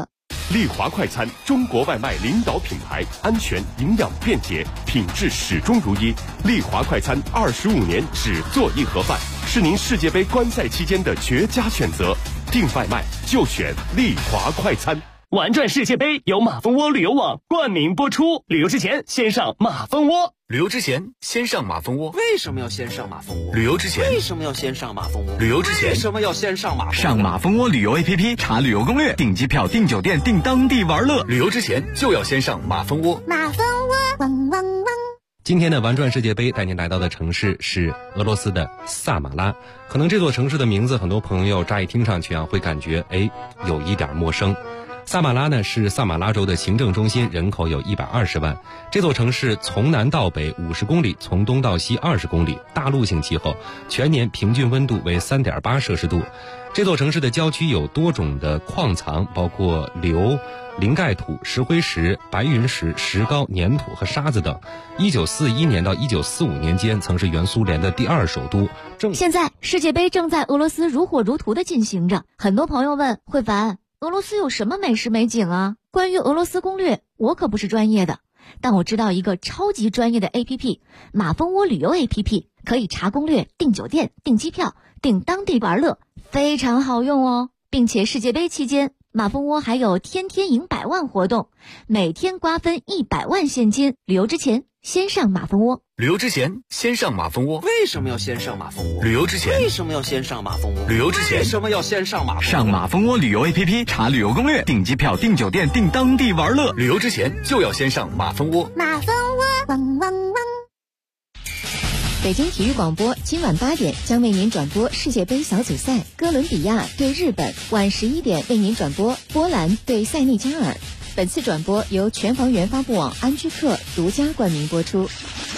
利华快餐，中国外卖领导品牌，安全、营养、便捷，品质始终如一。利华快餐25年只做一盒饭，是您世界杯观赛期间的绝佳选择。订外卖就选利华快餐。 玩转世界杯由马蜂窝旅游网冠名播出，旅游之前先上马蜂窝。 旅游之前先上马蜂窝。 为什么要先上马蜂窝？ 旅游之前为什么要先上马蜂窝？ 旅游之前为什么要先上马蜂窝？ 上马蜂窝旅游 APP 查旅游攻略，订机票、订酒店、订当地玩乐。旅游之前就要先上马蜂窝。 马蜂窝，汪汪汪！ 今天的玩转世界杯带您来到的城市是俄罗斯的萨马拉。可能这座城市的名字，很多朋友乍一听上去会感觉有一点陌生。萨马拉呢是萨马拉州的行政中心，人口有120万。这座城市从南到北50公里，从东到西20公里，大陆性气候，全年平均温度为3.8摄氏度。这座城市的郊区有多种的矿藏，包括硫、磷钙土、石灰石、白云石、石膏、粘土和沙子等。1941年到1945年间，曾是原苏联的第2首都。 现在世界杯正在俄罗斯如火如荼地进行着，很多朋友问慧凡，俄罗斯有什么美食美景啊？关于俄罗斯攻略，我可不是专业的，但我知道一个超级专业的 APP， 马蜂窝旅游 APP， 可以查攻略、订酒店、订机票、订当地玩乐，非常好用哦。并且世界杯期间，马蜂窝还有天天赢100万活动，每天瓜分100万现金。旅游之前先上马蜂窝。 旅游之前先上马蜂窝。 为什么要先上马蜂窝？ 旅游之前为什么要先上马蜂窝？ 旅游之前为什么要先上马蜂窝？ 上马蜂窝旅游 APP 查旅游攻略，订机票、订酒店、订当地玩乐。旅游之前就要先上马蜂窝。 马蜂窝，汪汪汪！ 北京体育广播今晚8点将为您转播世界杯小组赛，哥伦比亚对日本；晚11点为您转播波兰对塞内加尔。本次转播由全房源发布网安居客独家冠名播出。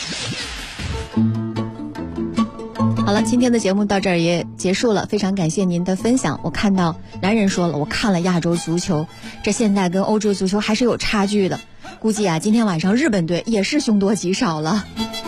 好了，今天的节目到这儿也结束了，非常感谢您的分享。我看到男人说了，我看了亚洲足球，这现在跟欧洲足球还是有差距的，估计今天晚上日本队也是凶多吉少了。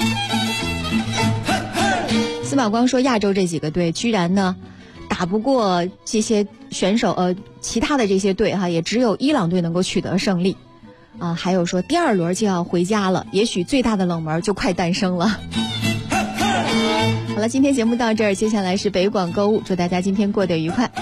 司马光说亚洲这几个队居然呢打不过这些选手，其他的这些队也只有伊朗队能够取得胜利啊。还有说第2轮就要回家了，也许最大的冷门就快诞生了。好了，今天节目到这儿，接下来是北广购物，祝大家今天过得愉快。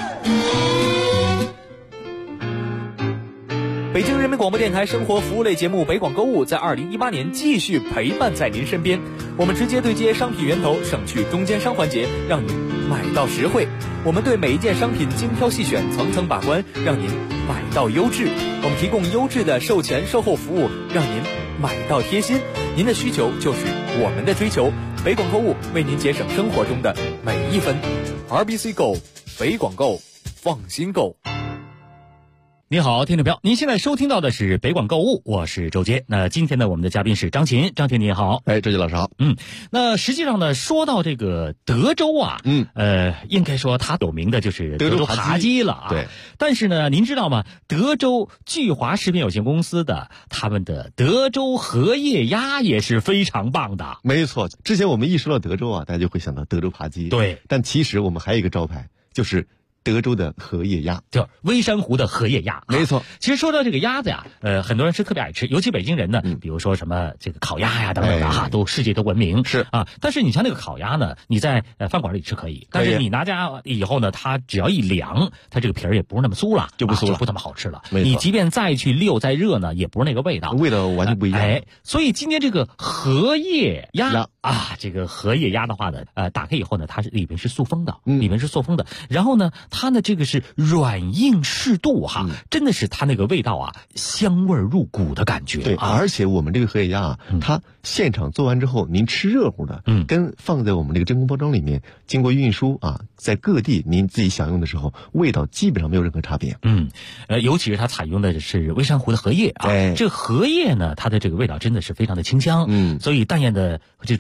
北京人民广播电台生活服务类节目北广购物在2018年继续陪伴在您身边，我们直接对接商品源头，省去中间商环节，让您买到实惠。我们对每一件商品精挑细选，层层把关，让您买到优质。我们提供优质的售前售后服务，让您买到贴心。您的需求就是我们的追求，北广购物为您节省生活中的每一分。RBC Go， 北广购，放心购。 你好，听众朋友，您现在收听到的是北广购物，我是周杰。那今天呢，我们的嘉宾是张琴，张琴你好。 周杰老师好。 那实际上呢，说到这个德州啊，应该说它有名的就是德州扒鸡了啊。 对。 但是呢，您知道吗？德州聚华食品有限公司的他们的德州荷叶鸭也是非常棒的。 没错，之前我们一说到德州大家就会想到德州扒鸡。 对。 但其实我们还有一个招牌，就是德州的荷叶鸭， 就是微山湖的荷叶鸭。 没错。 其实说到这个鸭子呀，很多人是特别爱吃，尤其北京人呢，比如说什么这个烤鸭呀等等的都世界都闻名。 是啊， 但是你像那个烤鸭呢，你在饭馆里吃可以，但是你拿家以后呢，它只要一凉，它这个皮儿也不是那么酥了， 就不酥了， 就不那么好吃了。 你即便再去溜再热呢，也不是那个味道， 味道完全不一样。 所以今天这个荷叶鸭这个荷叶鸭的话呢，打开以后呢，它里面是塑封的，然后呢，它呢这个是软硬适度真的是它那个味道香味入骨的感觉。 对，而且我们这个荷叶鸭它现场做完之后，您吃热乎的，跟放在我们这个真空包装里面，经过运输在各地您自己享用的时候，味道基本上没有任何差别。 尤其是它采用的是微山湖的荷叶这个荷叶呢，它的这个味道真的是非常的清香。所以淡艳的这种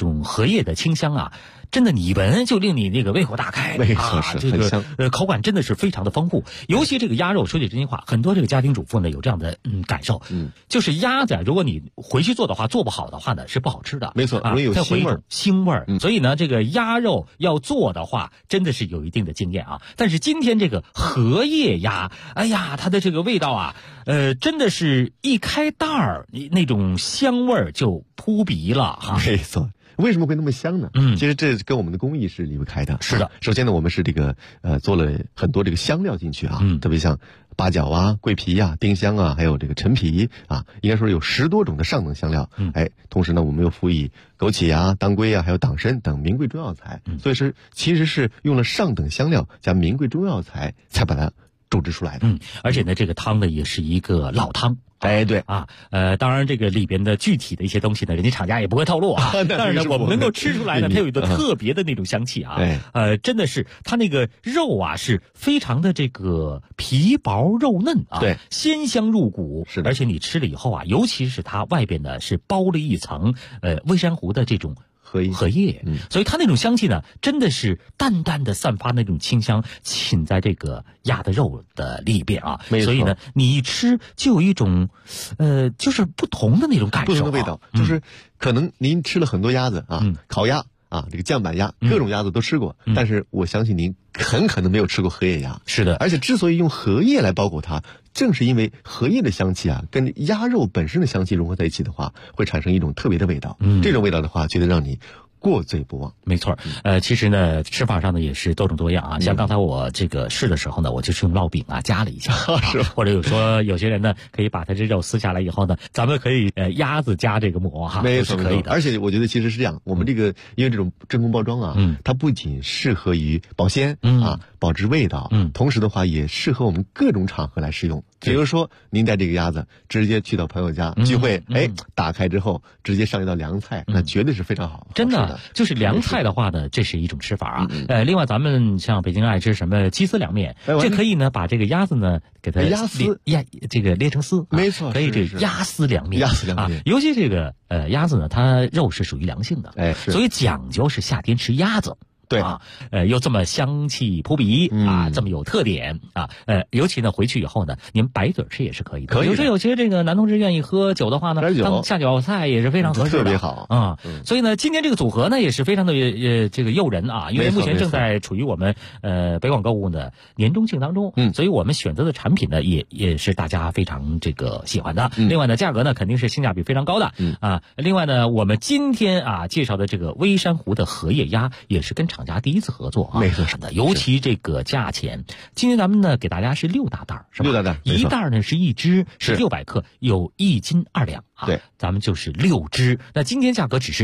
种荷叶的清香啊，真的你一闻就令你那个胃口大开， 没错，是这个口感真的是非常的丰富。尤其这个鸭肉，说句真心话，很多这个家庭主妇呢有这样的感受，就是鸭子如果你回去做的话，做不好的话呢是不好吃的， 没错，容易有腥味儿。 腥味儿，所以呢，这个鸭肉要做的话，真的是有一定的经验啊。但是今天这个荷叶鸭，哎呀，它的这个味道啊，真的是一开袋儿，那种香味儿就扑鼻了哈。 没错。为什么会那么香呢？其实这跟我们的工艺是离不开的。 是的， 首先呢，我们是这个做了很多这个香料进去啊，特别像八角啊、桂皮啊、丁香啊，还有这个陈皮啊，应该说有10多种的上等香料。同时呢，我们又辅以枸杞啊、当归啊，还有党参等名贵中药材。所以是其实是用了上等香料加名贵中药材才把它种植出来的。 而且呢，这个汤呢也是一个老汤。 对啊，当然这个里边的具体的一些东西呢，人家厂家也不会透露啊。但是呢，我们能够吃出来呢，它有一个特别的那种香气啊。真的是它那个肉啊是非常的这个皮薄肉嫩啊， 对， 鲜香入骨。 是的， 而且你吃了以后啊，尤其是它外边呢是包了一层微山湖的这种荷叶，所以它那种香气呢，真的是淡淡的散发那种清香，浸在这个鸭的肉的里边啊。所以呢，你一吃就有一种，就是不同的那种感受， 不同的味道。就是可能您吃了很多鸭子啊，烤鸭啊，这个酱板鸭，各种鸭子都吃过，但是我相信您很可能没有吃过荷叶鸭。 是的， 而且之所以用荷叶来包裹它，正是因为荷叶的香气啊，跟鸭肉本身的香气融合在一起的话，会产生一种特别的味道。这种味道的话，就得让你过嘴不忘。 没错，其实呢，吃法上呢也是多种多样啊。像刚才我这个试的时候呢，我就是用烙饼啊夹了一下，或者有些人呢可以把它这肉撕下来以后呢，咱们可以鸭子夹这个馍哈， 没错， 可以的。 而且我觉得其实是这样，我们这个因为这种真空包装啊，它不仅适合于保鲜啊，保持味道，同时的话也适合我们各种场合来使用。比如说您带这个鸭子直接去到朋友家聚会，打开之后直接上一道凉菜，那绝对是非常好。 真的，就是凉菜的话呢，这是一种吃法啊。另外咱们像北京爱吃什么鸡丝凉面，这可以呢把这个鸭子呢给它这个捏成丝， 没错， 可以这鸭丝凉面。 鸭丝凉面， 尤其这个鸭子呢，它肉是属于凉性的，所以讲究是夏天吃鸭子。 对啊，又这么香气扑鼻啊，这么有特点啊，尤其呢回去以后呢，您白嘴吃也是可以的。 可以。 有些这个男同志愿意喝酒的话呢，当下酒菜也是非常合适的， 特别好啊。所以呢，今天这个组合呢也是非常的这个诱人啊，因为目前正在处于我们北广购物的年中庆当中，所以我们选择的产品呢也是大家非常这个喜欢的。另外呢，价格呢肯定是性价比非常高的啊。另外呢，我们今天啊介绍的这个微山湖的荷叶鸭也是跟厂家第一次合作啊， 没错， 尤其这个价钱，今天咱们呢给大家是6大袋，是吧？6 大袋， 一袋呢是1只，是600克，有1斤2两啊。 对， 咱们就是6只。那今天价格只是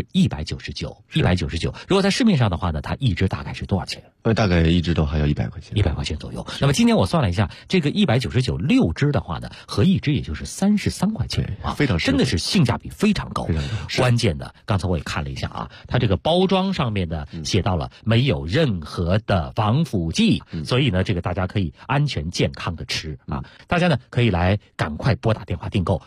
199，199。如果在市面上的话呢，它1只大概是多少钱？ 大概1只都还要100块钱 ，100块钱左右。那么今天我算了一下，这个199，6只的话呢，合1只也就是33块钱啊， 非常真的是性价比非常高。关键的，刚才我也看了一下啊，它这个包装上面呢写到了没有任何的防腐剂，所以呢，这个大家可以安全健康的吃啊。大家呢可以来赶快拨打电话订购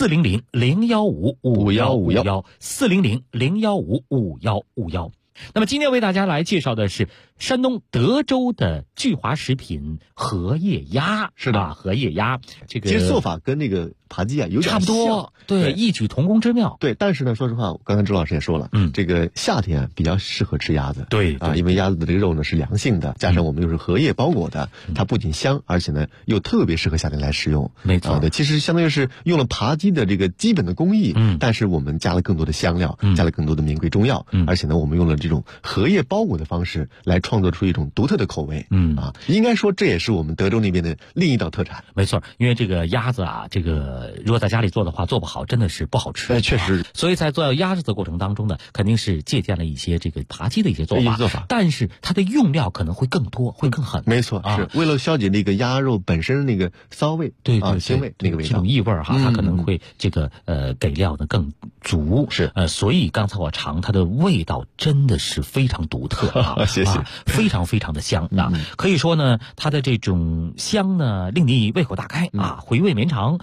400-015-5151，400-015-5151。那么今天为大家来介绍的是山东德州的聚华食品荷叶鸭， 是的， 荷叶鸭这个其实做法跟那个扒鸡啊有点差不多，对，异曲同工之妙。 对，但是呢，说实话，刚才周老师也说了，这个夏天比较适合吃鸭子， 对啊，因为鸭子的这个肉呢是凉性的，加上我们又是荷叶包裹的，它不仅香，而且呢又特别适合夏天来食用。 没错， 对，其实相当于是用了扒鸡的这个基本的工艺，但是我们加了更多的香料，加了更多的名贵中药，而且呢，我们用了这种荷叶包裹的方式来创作出一种独特的口味。应该说这也是我们德州那边的另一道特产。 没错，因为这个鸭子啊，这个如果在家里做的话，做不好真的是不好吃。 确实。 所以在做鸭子的过程当中呢，肯定是借鉴了一些这个扒鸡的一些做法，但是它的用料可能会更多，会更狠。 没错，是为了消解那个鸭肉本身那个骚味， 对腥味那个味道， 这种异味哈，它可能会这个给料的更足。 是所以刚才我尝它的味道真的是非常独特啊， 谢谢， 非常非常的香啊，可以说呢，它的这种香呢令你胃口大开啊，回味绵长。它这种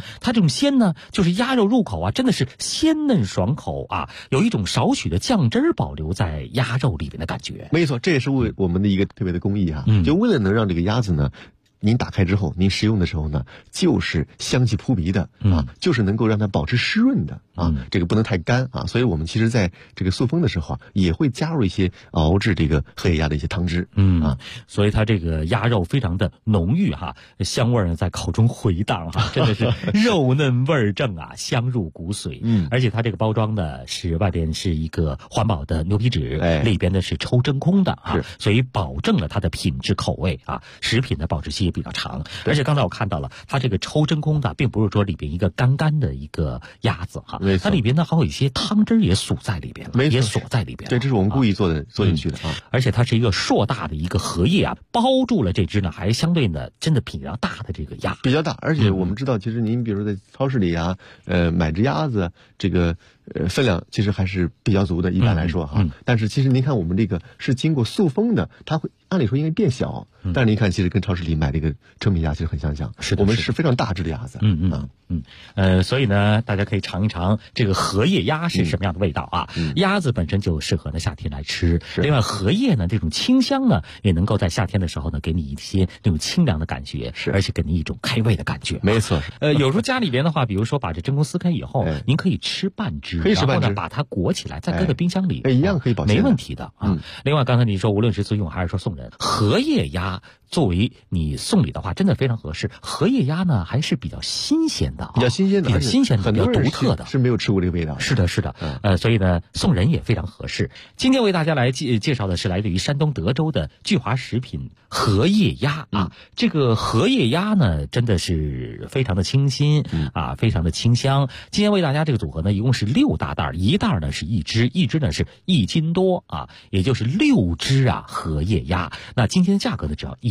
种鲜呢，就是鸭肉入口啊，真的是鲜嫩爽口啊，有一种少许的酱汁儿保留在鸭肉里面的感觉。 没错，这也是我们的一个特别的工艺啊，就为了能让这个鸭子呢，您打开之后，您食用的时候呢，就是香气扑鼻的啊，就是能够让它保持湿润的啊，这个不能太干啊。所以我们其实在这个塑封的时候啊，也会加入一些熬制这个荷叶鸭的一些汤汁， 所以它这个鸭肉非常的浓郁哈，香味儿呢在口中回荡哈，真的是肉嫩味儿正啊，香入骨髓。而且它这个包装呢是外边是一个环保的牛皮纸，里边呢是抽真空的啊，所以保证了它的品质口味啊，食品的保质期比较长。而且刚才我看到了，它这个抽真空的并不是说里边一个干的一个鸭子哈，它里边呢还有一些汤汁也锁在里边了，也锁在里边。 对，这是我们故意做进去的啊。 而且它是一个硕大的一个荷叶啊，包住了这只呢还相对呢真的比较大的这个鸭， 比较大。而且我们知道，其实您比如说在超市里啊，买只鸭子，这个分量其实还是比较足的，一般来说哈。但是其实您看我们这个是经过塑封的，它会按理说应该变小，但是您看其实跟超市里买这个成品鸭其实很相像。 是的， 我们是非常大只的鸭子。 所以呢，大家可以尝一尝这个荷叶鸭是什么样的味道啊？鸭子本身就适合呢夏天来吃，另外荷叶呢这种清香呢，也能够在夏天的时候呢给你一些那种清凉的感觉，而且给你一种开胃的感觉。 没错。 有时候家里边的话，比如说把这真空撕开以后，您可以吃半只，然后呢把它裹起来，再搁在冰箱里， 一样可以保鲜， 没问题的啊。另外刚才你说无论是自用还是说送人，荷叶鸭作为你送礼的话，真的非常合适。荷叶鸭呢还是比较新鲜的， 比较新鲜的， 比较独特的， 是没有吃过这个味道。 是的，是的。所以呢送人也非常合适。今天为大家来介绍的是来自于山东德州的聚华食品荷叶鸭啊。这个荷叶鸭呢真的是非常的清新啊，非常的清香。今天为大家这个组合呢一共是6大袋，一袋呢是1只，一只呢是1斤多啊，也就是6只啊荷叶鸭。那今天的价格呢只要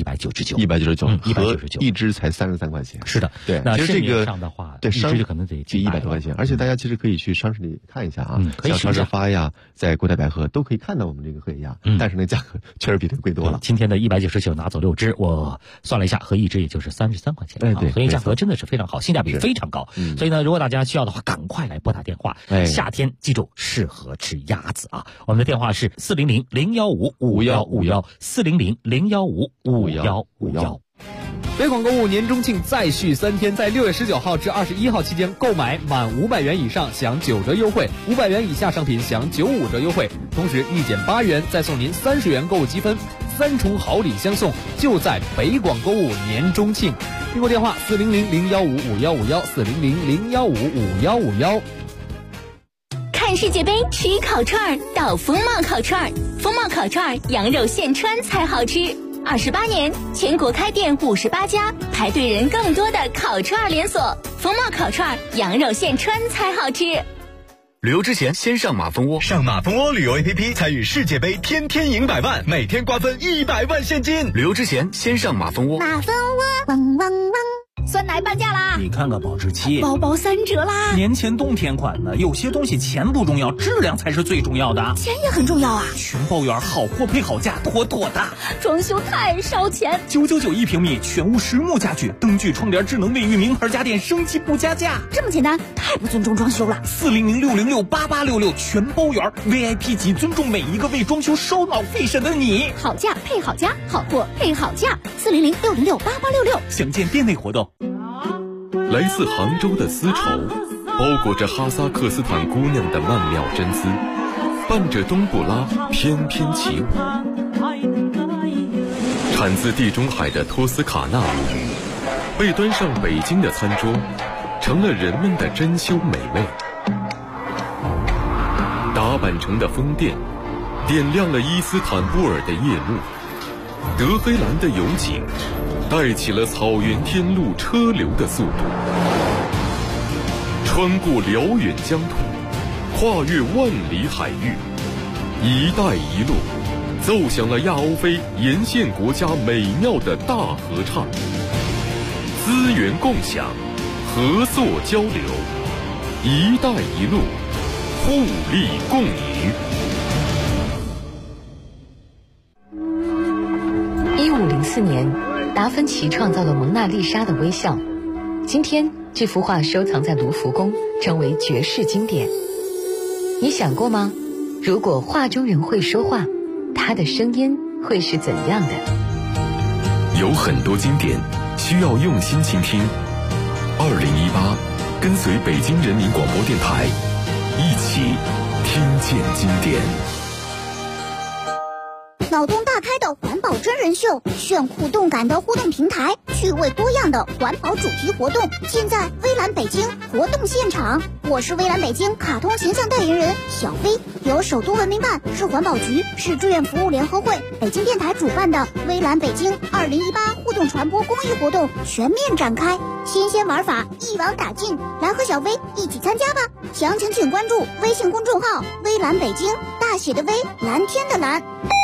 199，199， 一只才33块钱。 是的， 对。 那其实这个上的话， 对， 一只就可能得 100多块钱。而且大家其实可以去商市里看一下啊， 可以像超市发呀，在国泰百科都可以看到我们这个荷叶鸭，但是那价格确实比这个贵多了。 今天的199拿走6只，我算了一下，合一只也就是33块钱。 对， 所以价格真的是非常好，性价比非常高。所以呢，如果大家需要的话，赶快来拨打电话。夏天记住适合吃鸭子啊！我们的电话是400-015-5151，400-015-5151。 北广购物年中庆再续3天，在6月19号至21号期间，购买满500元以上享9折优惠，500元以下商品享95折优惠，同时1减8元再送您30元购物积分，3重好礼相送，就在北广购物年中庆。订购电话400-015-5151，400-015-5151。 看世界杯吃烤串到风貌烤串，风貌烤串羊肉现穿才好吃。28年，全国开店58家，排队人更多的烤串连锁。风貌烤串羊肉现穿才好吃。 旅游之前先上马蜂窝，上马蜂窝旅游 APP 参与世界杯，天天赢100万，每天瓜分100万现金。旅游之前先上马蜂窝。 马蜂窝，汪汪汪。 酸奶半价啦！ 你看看保质期， 包包3折啦！ 年前冬天款的，有些东西钱不重要，质量才是最重要的。 钱也很重要啊！ 全包圆，好货配好价，妥妥的。 装修太烧钱 ，999一平米，全屋实木家具，灯具、窗帘、智能卫浴，名牌家电，升级不加价。 这么简单，太不尊重装修了。 400-606-8866，全包圆 ，VIP 级，尊重每一个为装修烧脑费神的你。 好价配好家，好货配好价。400-606-8866， 详见店内活动。 来自杭州的丝绸，包裹着哈萨克斯坦姑娘的曼妙真姿，伴着冬不拉翩翩起舞。产自地中海的托斯卡纳母语，被端上北京的餐桌，成了人们的珍馐美味。打扮成的风电，点亮了伊斯坦布尔的夜幕。德黑兰的油井，带起了草原天路车流的速度。穿过辽远疆土，跨越万里海域，一带一路奏响了亚欧非沿线国家美妙的大合唱。资源共享，合作交流，一带一路，互利共赢。 1504年，达芬奇创造了蒙娜丽莎的微笑。今天这幅画收藏在卢浮宫，成为绝世经典。你想过吗？如果画中人会说话，他的声音会是怎样的？ 有很多经典需要用心倾听。2018，跟随北京人民广播电台，一起听见经典。 脑洞大开的环保真人秀，炫酷动感的互动平台，趣味多样的环保主题活动，尽在微蓝北京活动现场。我是微蓝北京卡通形象代言人小飞，由首都文明办、市环保局、市志愿服务联合会、北京电台主办的微蓝北京2018互动传播公益活动全面展开，新鲜玩法一网打尽，来和小飞一起参加吧！详情请关注微信公众号微蓝北京，大写的微，蓝天的蓝。